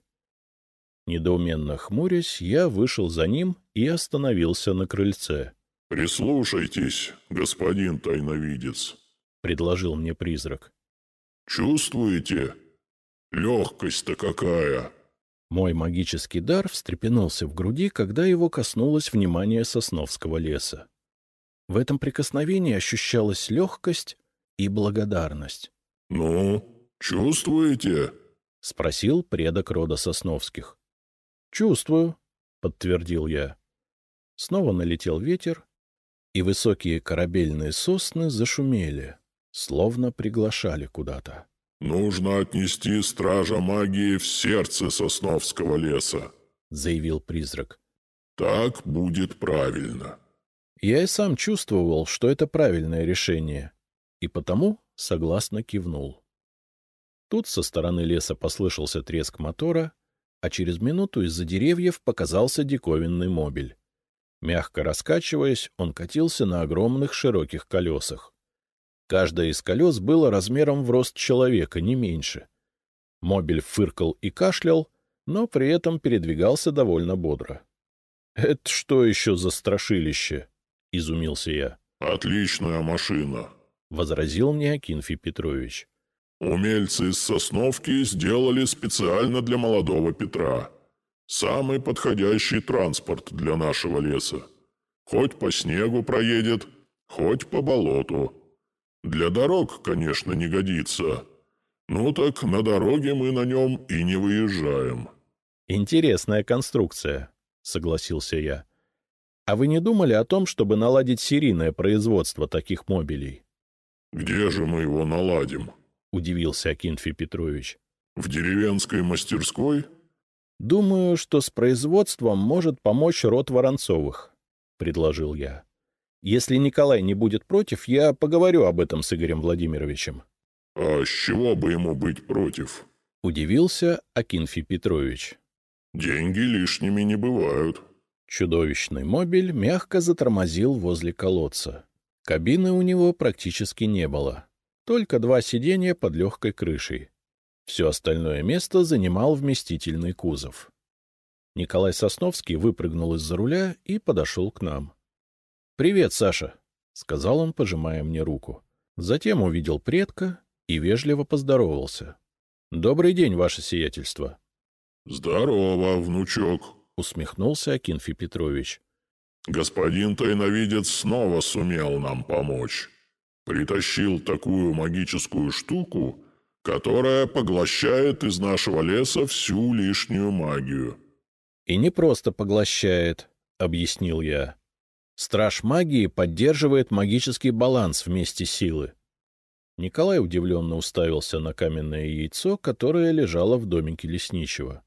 Недоуменно хмурясь, я вышел за ним и остановился на крыльце.
— Прислушайтесь, господин тайновидец,
— предложил мне призрак.
— Чувствуете? Легкость-то какая!
Мой магический дар встрепенулся в груди, когда его коснулось внимание Сосновского леса. В этом прикосновении ощущалась легкость и благодарность.
— Ну, чувствуете?
— спросил предок рода Сосновских. — Чувствую, — подтвердил я. Снова налетел ветер, и высокие корабельные сосны зашумели, словно приглашали куда-то.
— Нужно отнести стража магии в сердце Сосновского леса,
— заявил призрак.
— Так будет правильно.
Я и сам чувствовал, что это правильное решение, и потому согласно кивнул. Тут со стороны леса послышался треск мотора, а через минуту из-за деревьев показался диковинный мобиль. Мягко раскачиваясь, он катился на огромных широких колесах. Каждое из колес было размером в рост человека, не меньше. Мобиль фыркал и кашлял, но при этом передвигался довольно бодро. — Это что еще за страшилище? — изумился я.
— Отличная машина,
— возразил мне Акинфий Петрович.
— Умельцы из Сосновки сделали специально для молодого Петра. Самый подходящий транспорт для нашего леса. Хоть по снегу проедет, хоть по болоту. Для дорог, конечно, не годится. Ну так на дороге мы на нем и не выезжаем.
— Интересная конструкция, — согласился я. — А вы не думали о том, чтобы наладить серийное производство таких мобилей?
— Где же мы его наладим?
— удивился Акинфий Петрович.
— В деревенской мастерской?
— Думаю, что с производством может помочь род Воронцовых, — предложил я. Если Николай не будет против, я поговорю об этом с Игорем Владимировичем.
— А с чего бы ему быть против?
— удивился Акинфий Петрович.
— Деньги лишними не бывают.
Чудовищный мобиль мягко затормозил возле колодца. Кабины у него практически не было. Только два сиденья под легкой крышей. Все остальное место занимал вместительный кузов. Николай Сосновский выпрыгнул из-за руля и подошел к нам. — Привет, Саша, — сказал он, пожимая мне руку. Затем увидел предка и вежливо поздоровался. — Добрый день, ваше сиятельство.
— Здорово, внучок,
— усмехнулся Акинфий Петрович.
— Господин тайновидец снова сумел нам помочь. Притащил такую магическую штуку, которая поглощает из нашего леса всю лишнюю магию.
— И не просто поглощает, — объяснил я. Страж магии поддерживает магический баланс вместе силы. Николай удивленно уставился на каменное яйцо, которое лежало в домике лесничего.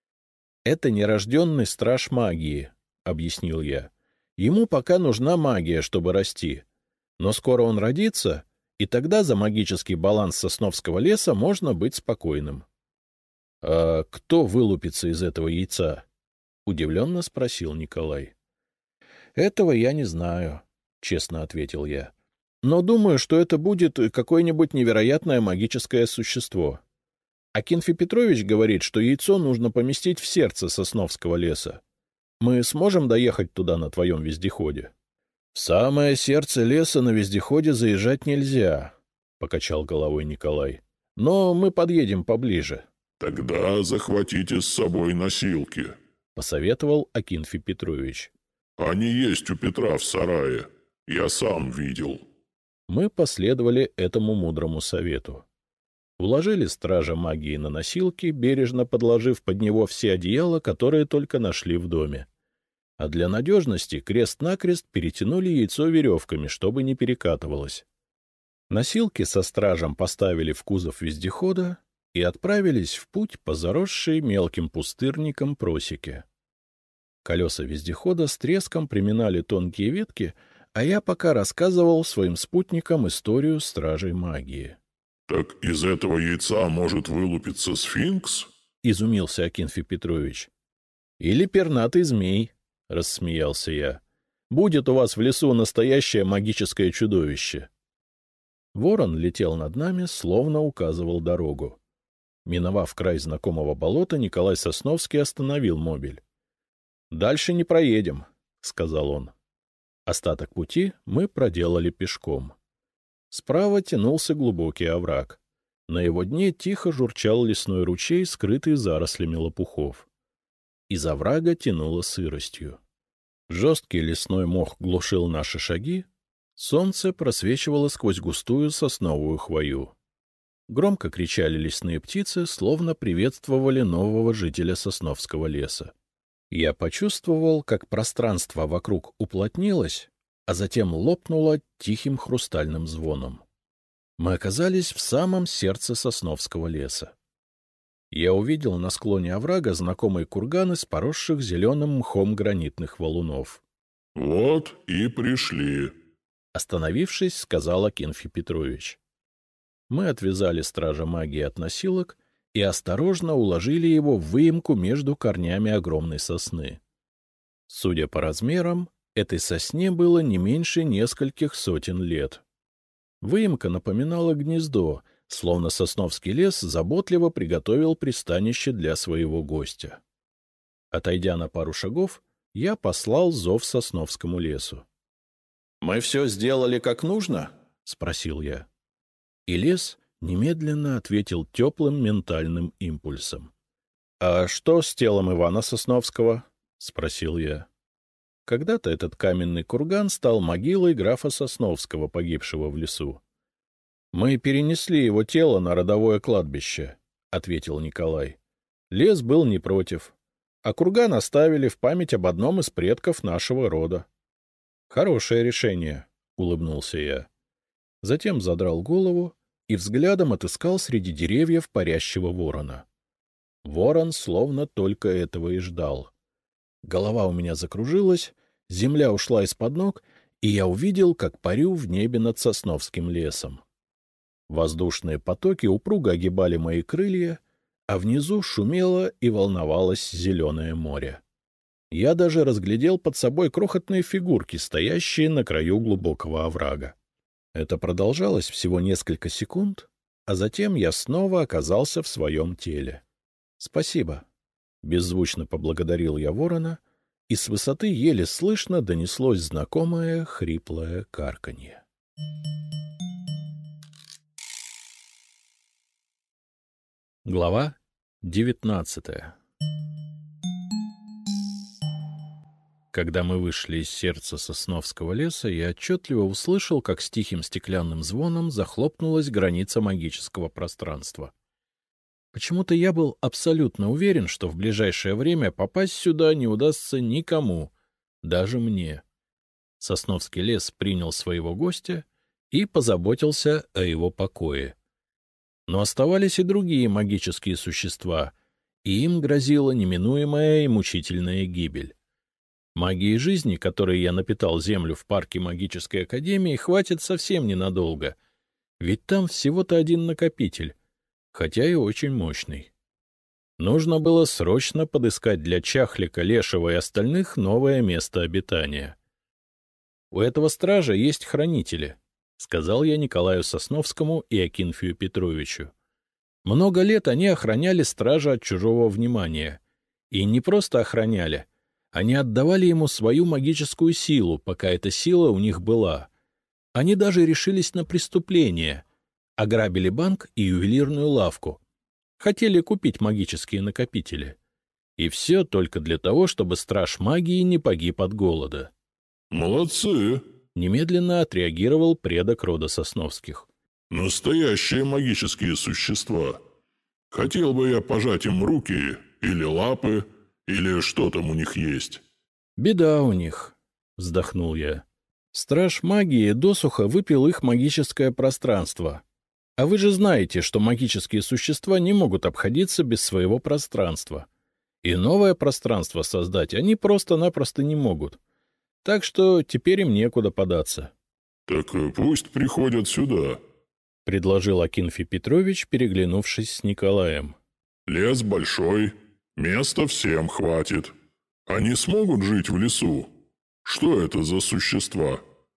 — Это нерожденный страж магии, — объяснил я. Ему пока нужна магия, чтобы расти. Но скоро он родится, и тогда за магический баланс Сосновского леса можно быть спокойным. — А кто вылупится из этого яйца? — удивленно спросил Николай. — Этого я не знаю, — честно ответил я. — Но думаю, что это будет какое-нибудь невероятное магическое существо. Акинфий Петрович говорит, что яйцо нужно поместить в сердце Сосновского леса. Мы сможем доехать туда на твоем вездеходе? — В самое сердце леса на вездеходе заезжать нельзя, — покачал головой Николай. — Но мы подъедем поближе.
— Тогда захватите с собой носилки,
— посоветовал Акинфий Петрович.
— Они есть у Петра в сарае. Я сам видел.
Мы последовали этому мудрому совету. Уложили стража магии на носилки, бережно подложив под него все одеяла, которые только нашли в доме. А для надежности крест-накрест перетянули яйцо веревками, чтобы не перекатывалось. Носилки со стражем поставили в кузов вездехода и отправились в путь по заросшей мелким пустырником просеке. Колеса вездехода с треском приминали тонкие ветки, а я пока рассказывал своим спутникам историю стражей магии.
— Так из этого яйца может вылупиться сфинкс?
— изумился Акинфий Петрович. — Или пернатый змей, — рассмеялся я. — Будет у вас в лесу настоящее магическое чудовище. Ворон летел над нами, словно указывал дорогу. Миновав край знакомого болота, Николай Сосновский остановил мобиль. — Дальше не проедем, — сказал он. Остаток пути мы проделали пешком. Справа тянулся глубокий овраг. На его дне тихо журчал лесной ручей, скрытый зарослями лопухов. Из оврага тянуло сыростью. Жесткий лесной мох глушил наши шаги, солнце просвечивало сквозь густую сосновую хвою. Громко кричали лесные птицы, словно приветствовали нового жителя Сосновского леса. Я почувствовал, как пространство вокруг уплотнилось, а затем лопнуло тихим хрустальным звоном. Мы оказались в самом сердце Сосновского леса. Я увидел на склоне оврага знакомый курган из поросших зеленым мхом гранитных валунов.
— Вот и пришли,
— остановившись, сказал Акинфий Петрович. Мы отвязали стража магии от носилок и осторожно уложили его в выемку между корнями огромной сосны. Судя по размерам, этой сосне было не меньше нескольких сотен лет. Выемка напоминала гнездо, словно Сосновский лес заботливо приготовил пристанище для своего гостя. Отойдя на пару шагов, я послал зов Сосновскому лесу. — Мы все сделали как нужно? — спросил я. И лес немедленно ответил теплым ментальным импульсом. — А что с телом Ивана Сосновского? — спросил я. Когда-то этот каменный курган стал могилой графа Сосновского, погибшего в лесу. — Мы перенесли его тело на родовое кладбище, — ответил Николай. Лес был не против, а курган оставили в память об одном из предков нашего рода. — Хорошее решение, — улыбнулся я. Затем задрал голову и взглядом отыскал среди деревьев парящего ворона. Ворон словно только этого и ждал. Голова у меня закружилась, земля ушла из-под ног, и я увидел, как парю в небе над Сосновским лесом. Воздушные потоки упруго огибали мои крылья, а внизу шумело и волновалось зеленое море. Я даже разглядел под собой крохотные фигурки, стоящие на краю глубокого оврага. Это продолжалось всего несколько секунд, а затем я снова оказался в своем теле. — Спасибо. Беззвучно поблагодарил я ворона, и с высоты еле слышно донеслось знакомое хриплое карканье. Глава девятнадцатая. Когда мы вышли из сердца Сосновского леса, я отчетливо услышал, как с тихим стеклянным звоном захлопнулась граница магического пространства. Почему-то я был абсолютно уверен, что в ближайшее время попасть сюда не удастся никому, даже мне. Сосновский лес принял своего гостя и позаботился о его покое. Но оставались и другие магические существа, и им грозила неминуемая и мучительная гибель. Магии жизни, которой я напитал землю в парке магической академии, хватит совсем ненадолго, ведь там всего-то один накопитель, хотя и очень мощный. Нужно было срочно подыскать для Чахлика, Лешего и остальных новое место обитания. «У этого стража есть хранители», — сказал я Николаю Сосновскому и Акинфию Петровичу. «Много лет они охраняли стража от чужого внимания. И не просто охраняли, они отдавали ему свою магическую силу, пока эта сила у них была. Они даже решились на преступление, ограбили банк и ювелирную лавку. Хотели купить магические накопители. И все только для того, чтобы страж магии не погиб от голода».
«Молодцы!» —
немедленно отреагировал предок рода Сосновских.
«Настоящие магические существа. Хотел бы я пожать им руки или лапы, или что там у них есть».
«Беда у них», — вздохнул я. «Страж магии досуха выпил их магическое пространство. А вы же знаете, что магические существа не могут обходиться без своего пространства. И новое пространство создать они просто-напросто не могут. Так что теперь им некуда податься».
«Так пусть приходят сюда»,
— предложил Акинфий Петрович, переглянувшись с Николаем.
«Лес большой, места всем хватит. Они смогут жить в лесу? Что это за существа?»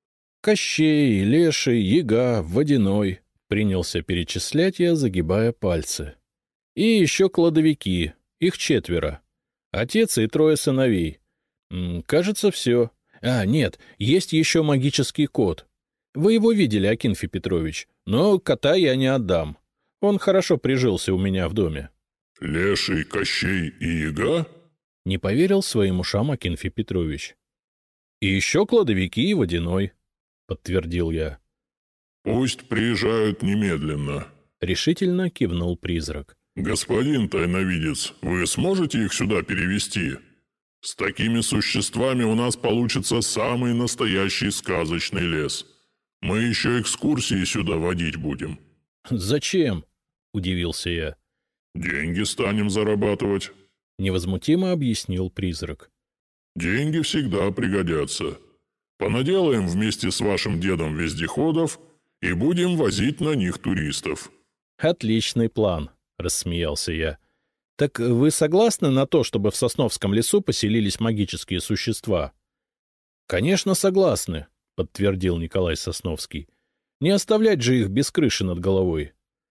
«Кощей, Леший, Яга, Водяной», — принялся перечислять я, загибая пальцы. «И еще кладовики, их четверо. Отец и трое сыновей. М, кажется, все. А, нет, есть еще магический кот. Вы его видели, Акинфий Петрович, но кота я не отдам. Он хорошо прижился у меня в доме».
«Леший, Кощей и Яга?»
— не поверил своим ушам Акинфий Петрович. «И еще кладовики и Водяной», — подтвердил я.
«Пусть приезжают немедленно»,
— решительно кивнул призрак.
«Господин тайновидец, вы сможете их сюда перевести? С такими существами у нас получится самый настоящий сказочный лес. Мы еще экскурсии сюда водить будем».
«Зачем?» — удивился я.
«Деньги станем зарабатывать»,
— невозмутимо объяснил призрак.
«Деньги всегда пригодятся. Понаделаем вместе с вашим дедом вездеходов и будем возить на них туристов».
«Отличный план», — рассмеялся я. «Так вы согласны на то, чтобы в Сосновском лесу поселились магические существа?» «Конечно, согласны», — подтвердил Николай Сосновский. «Не оставлять же их без крыши над головой».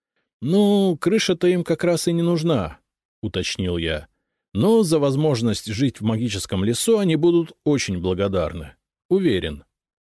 «Ну, крыша-то им как раз и не нужна», — уточнил я. «Но за возможность жить в магическом лесу они будут очень благодарны. Уверен».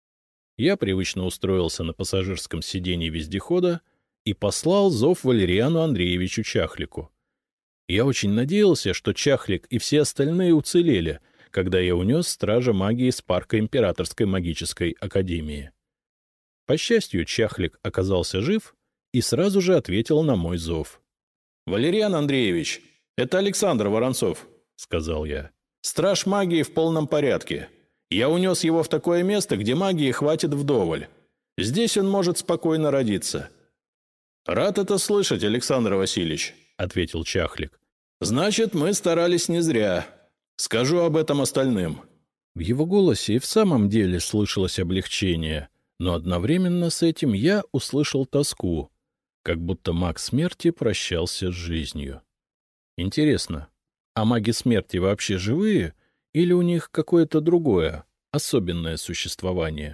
Я привычно устроился на пассажирском сиденье вездехода и послал зов Валериану Андреевичу Чахлику. Я очень надеялся, что Чахлик и все остальные уцелели, когда я унес стража магии с парка Императорской магической академии. По счастью, Чахлик оказался жив и сразу же ответил на мой зов. «Валериан Андреевич, это Александр Воронцов», — сказал я. «Страж магии в полном порядке. Я унес его в такое место, где магии хватит вдоволь. Здесь он может спокойно родиться». «Рад это слышать, Александр Васильевич», — ответил Чахлик. «Значит, мы старались не зря. Скажу об этом остальным». В его голосе и в самом деле слышалось облегчение, но одновременно с этим я услышал тоску, как будто маг смерти прощался с жизнью. Интересно, а маги смерти вообще живые или у них какое-то другое, особенное существование?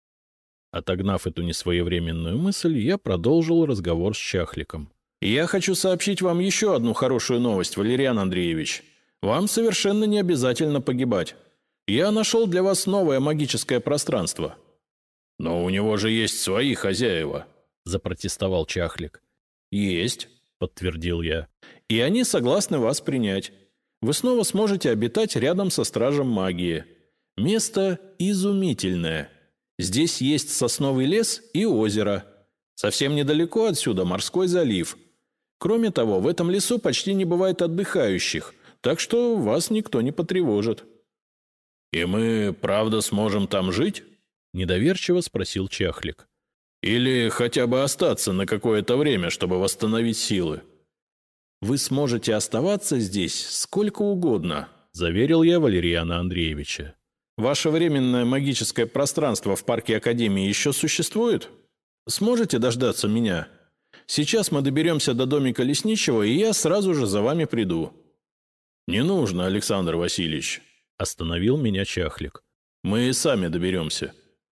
Отогнав эту несвоевременную мысль, я продолжил разговор с Чахликом. «Я хочу сообщить вам еще одну хорошую новость, Валериан Андреевич. Вам совершенно не обязательно погибать. Я нашел для вас новое магическое пространство». «Но у него же есть свои хозяева», — запротестовал Чахлик. «Есть», — подтвердил я. «И они согласны вас принять. Вы снова сможете обитать рядом со стражем магии. Место изумительное. Здесь есть сосновый лес и озеро. Совсем недалеко отсюда морской залив. Кроме того, в этом лесу почти не бывает отдыхающих, так что вас никто не потревожит». «И мы, правда, сможем там жить?» — недоверчиво спросил Чахлик. «Или хотя бы остаться на какое-то время, чтобы восстановить силы?» «Вы сможете оставаться здесь сколько угодно», — заверил я Валериана Андреевича. «Ваше временное магическое пространство в парке Академии еще существует? Сможете дождаться меня? Сейчас мы доберемся до домика лесничего, и я сразу же за вами приду». «Не нужно, Александр Васильевич», — остановил меня Чахлик. «Мы сами доберемся».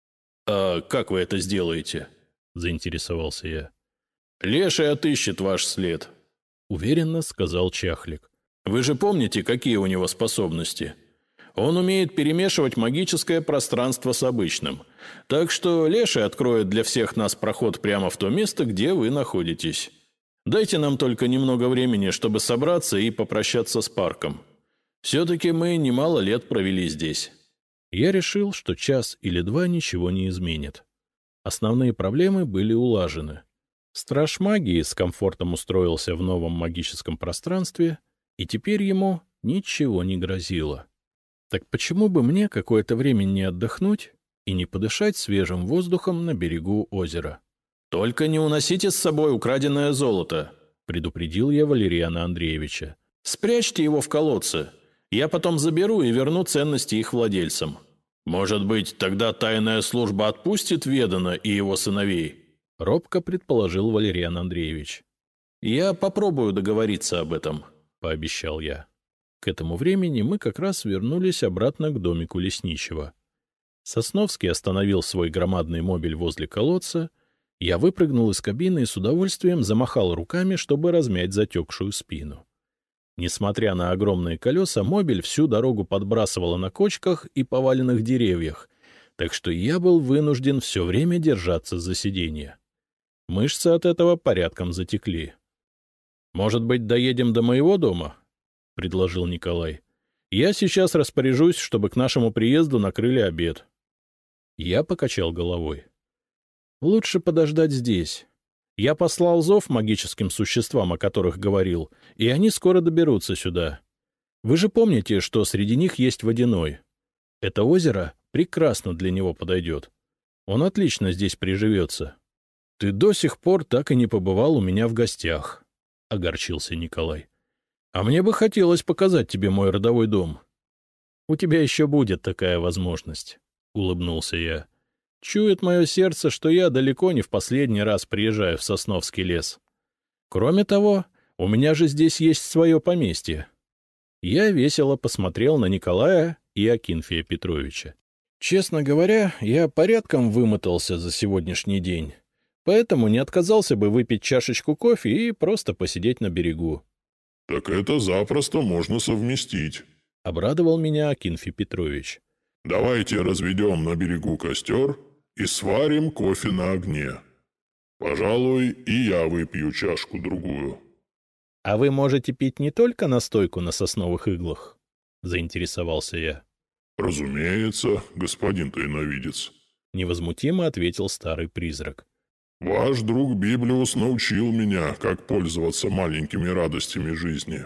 «А как вы это сделаете?» — заинтересовался я. «Леший отыщет ваш след», — уверенно сказал Чахлик. «Вы же помните, какие у него способности? Он умеет перемешивать магическое пространство с обычным. Так что Леший откроет для всех нас проход прямо в то место, где вы находитесь. Дайте нам только немного времени, чтобы собраться и попрощаться с парком. Все-таки мы немало лет провели здесь». Я решил, что час или два ничего не изменит. Основные проблемы были улажены. Страж магии с комфортом устроился в новом магическом пространстве, и теперь ему ничего не грозило. Так почему бы мне какое-то время не отдохнуть и не подышать свежим воздухом на берегу озера? «Только не уносите с собой украденное золото», — предупредил я Валериана Андреевича. «Спрячьте его в колодце. Я потом заберу и верну ценности их владельцам. Может быть, тогда тайная служба отпустит Ведана и его сыновей?» — робко предположил Валериан Андреевич. «Я попробую договориться об этом», — пообещал я. К этому времени мы как раз вернулись обратно к домику лесничего. Сосновский остановил свой громадный мобиль возле колодца. Я выпрыгнул из кабины и с удовольствием замахал руками, чтобы размять затекшую спину. Несмотря на огромные колеса, мобиль всю дорогу подбрасывало на кочках и поваленных деревьях, так что я был вынужден все время держаться за сиденье. Мышцы от этого порядком затекли. «Может быть, доедем до моего дома?» — предложил Николай. «Я сейчас распоряжусь, чтобы к нашему приезду накрыли обед». Я покачал головой. «Лучше подождать здесь. Я послал зов магическим существам, о которых говорил, и они скоро доберутся сюда. Вы же помните, что среди них есть водяной. Это озеро прекрасно для него подойдет. Он отлично здесь приживется. Ты до сих пор так и не побывал у меня в гостях», — огорчился Николай. «А мне бы хотелось показать тебе мой родовой дом». «У тебя еще будет такая возможность», — улыбнулся я. «Чует мое сердце, что я далеко не в последний раз приезжаю в Сосновский лес. Кроме того, у меня же здесь есть свое поместье». Я весело посмотрел на Николая и Акинфия Петровича. Честно говоря, я порядком вымотался за сегодняшний день, поэтому не отказался бы выпить чашечку кофе и просто посидеть на берегу.
«Так это запросто можно совместить», —
обрадовал меня Акинфий Петрович.
«Давайте разведем на берегу костер и сварим кофе на огне. Пожалуй, и я выпью чашку-другую».
«А вы можете пить не только настойку на сосновых иглах?» — заинтересовался я.
«Разумеется, господин тайновидец»,
— невозмутимо ответил старый призрак.
«Ваш друг Библиус научил меня, как пользоваться маленькими радостями жизни.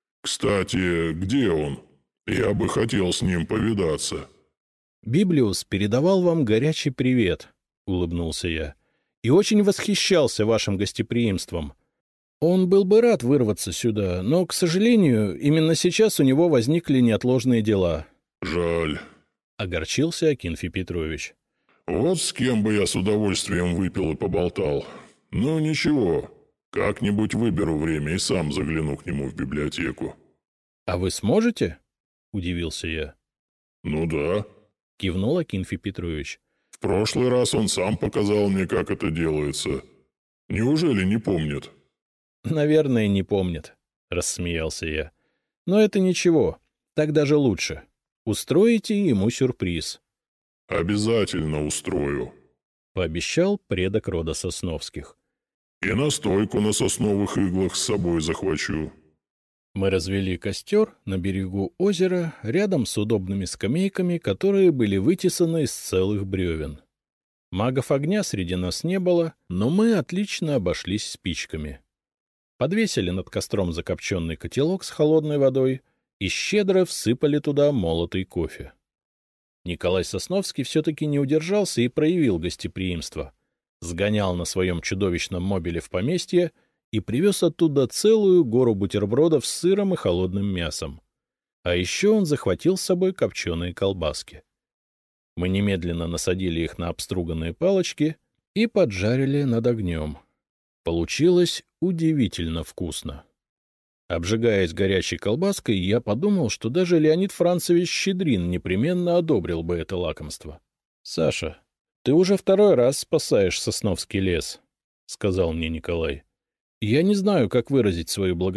Кстати, где он? Я бы хотел с ним повидаться».
«Библиус передавал вам горячий привет», — улыбнулся я, — «и очень восхищался вашим гостеприимством. Он был бы рад вырваться сюда, но, к сожалению, именно сейчас у него возникли неотложные дела».
«Жаль»,
— огорчился Акинфий Петрович.
«Вот с кем бы я с удовольствием выпил и поболтал. Ну, ничего, как-нибудь выберу время и сам загляну к нему в библиотеку».
«А вы сможете?» — удивился я.
«Ну да»,
— кивнул Акинфий Петрович.
«В прошлый раз он сам показал мне, как это делается. Неужели не помнит?»
«Наверное, не помнит», — рассмеялся я. «Но это ничего, так даже лучше. Устроите ему сюрприз».
«Обязательно устрою»,
— пообещал предок рода Сосновских.
«И настойку на сосновых иглах с собой захвачу».
Мы развели костер на берегу озера рядом с удобными скамейками, которые были вытесаны из целых бревен. Магов огня среди нас не было, но мы отлично обошлись спичками. Подвесили над костром закопченный котелок с холодной водой и щедро всыпали туда молотый кофе. Николай Сосновский все-таки не удержался и проявил гостеприимство. Сгонял на своем чудовищном мобиле в поместье и привез оттуда целую гору бутербродов с сыром и холодным мясом. А еще он захватил с собой копченые колбаски. Мы немедленно насадили их на обструганные палочки и поджарили над огнем. Получилось удивительно вкусно. Обжигаясь горячей колбаской, я подумал, что даже Леонид Францевич Щедрин непременно одобрил бы это лакомство. — Саша, ты уже второй раз спасаешь Сосновский лес, — сказал мне Николай. — Я не знаю, как выразить свою благодарность.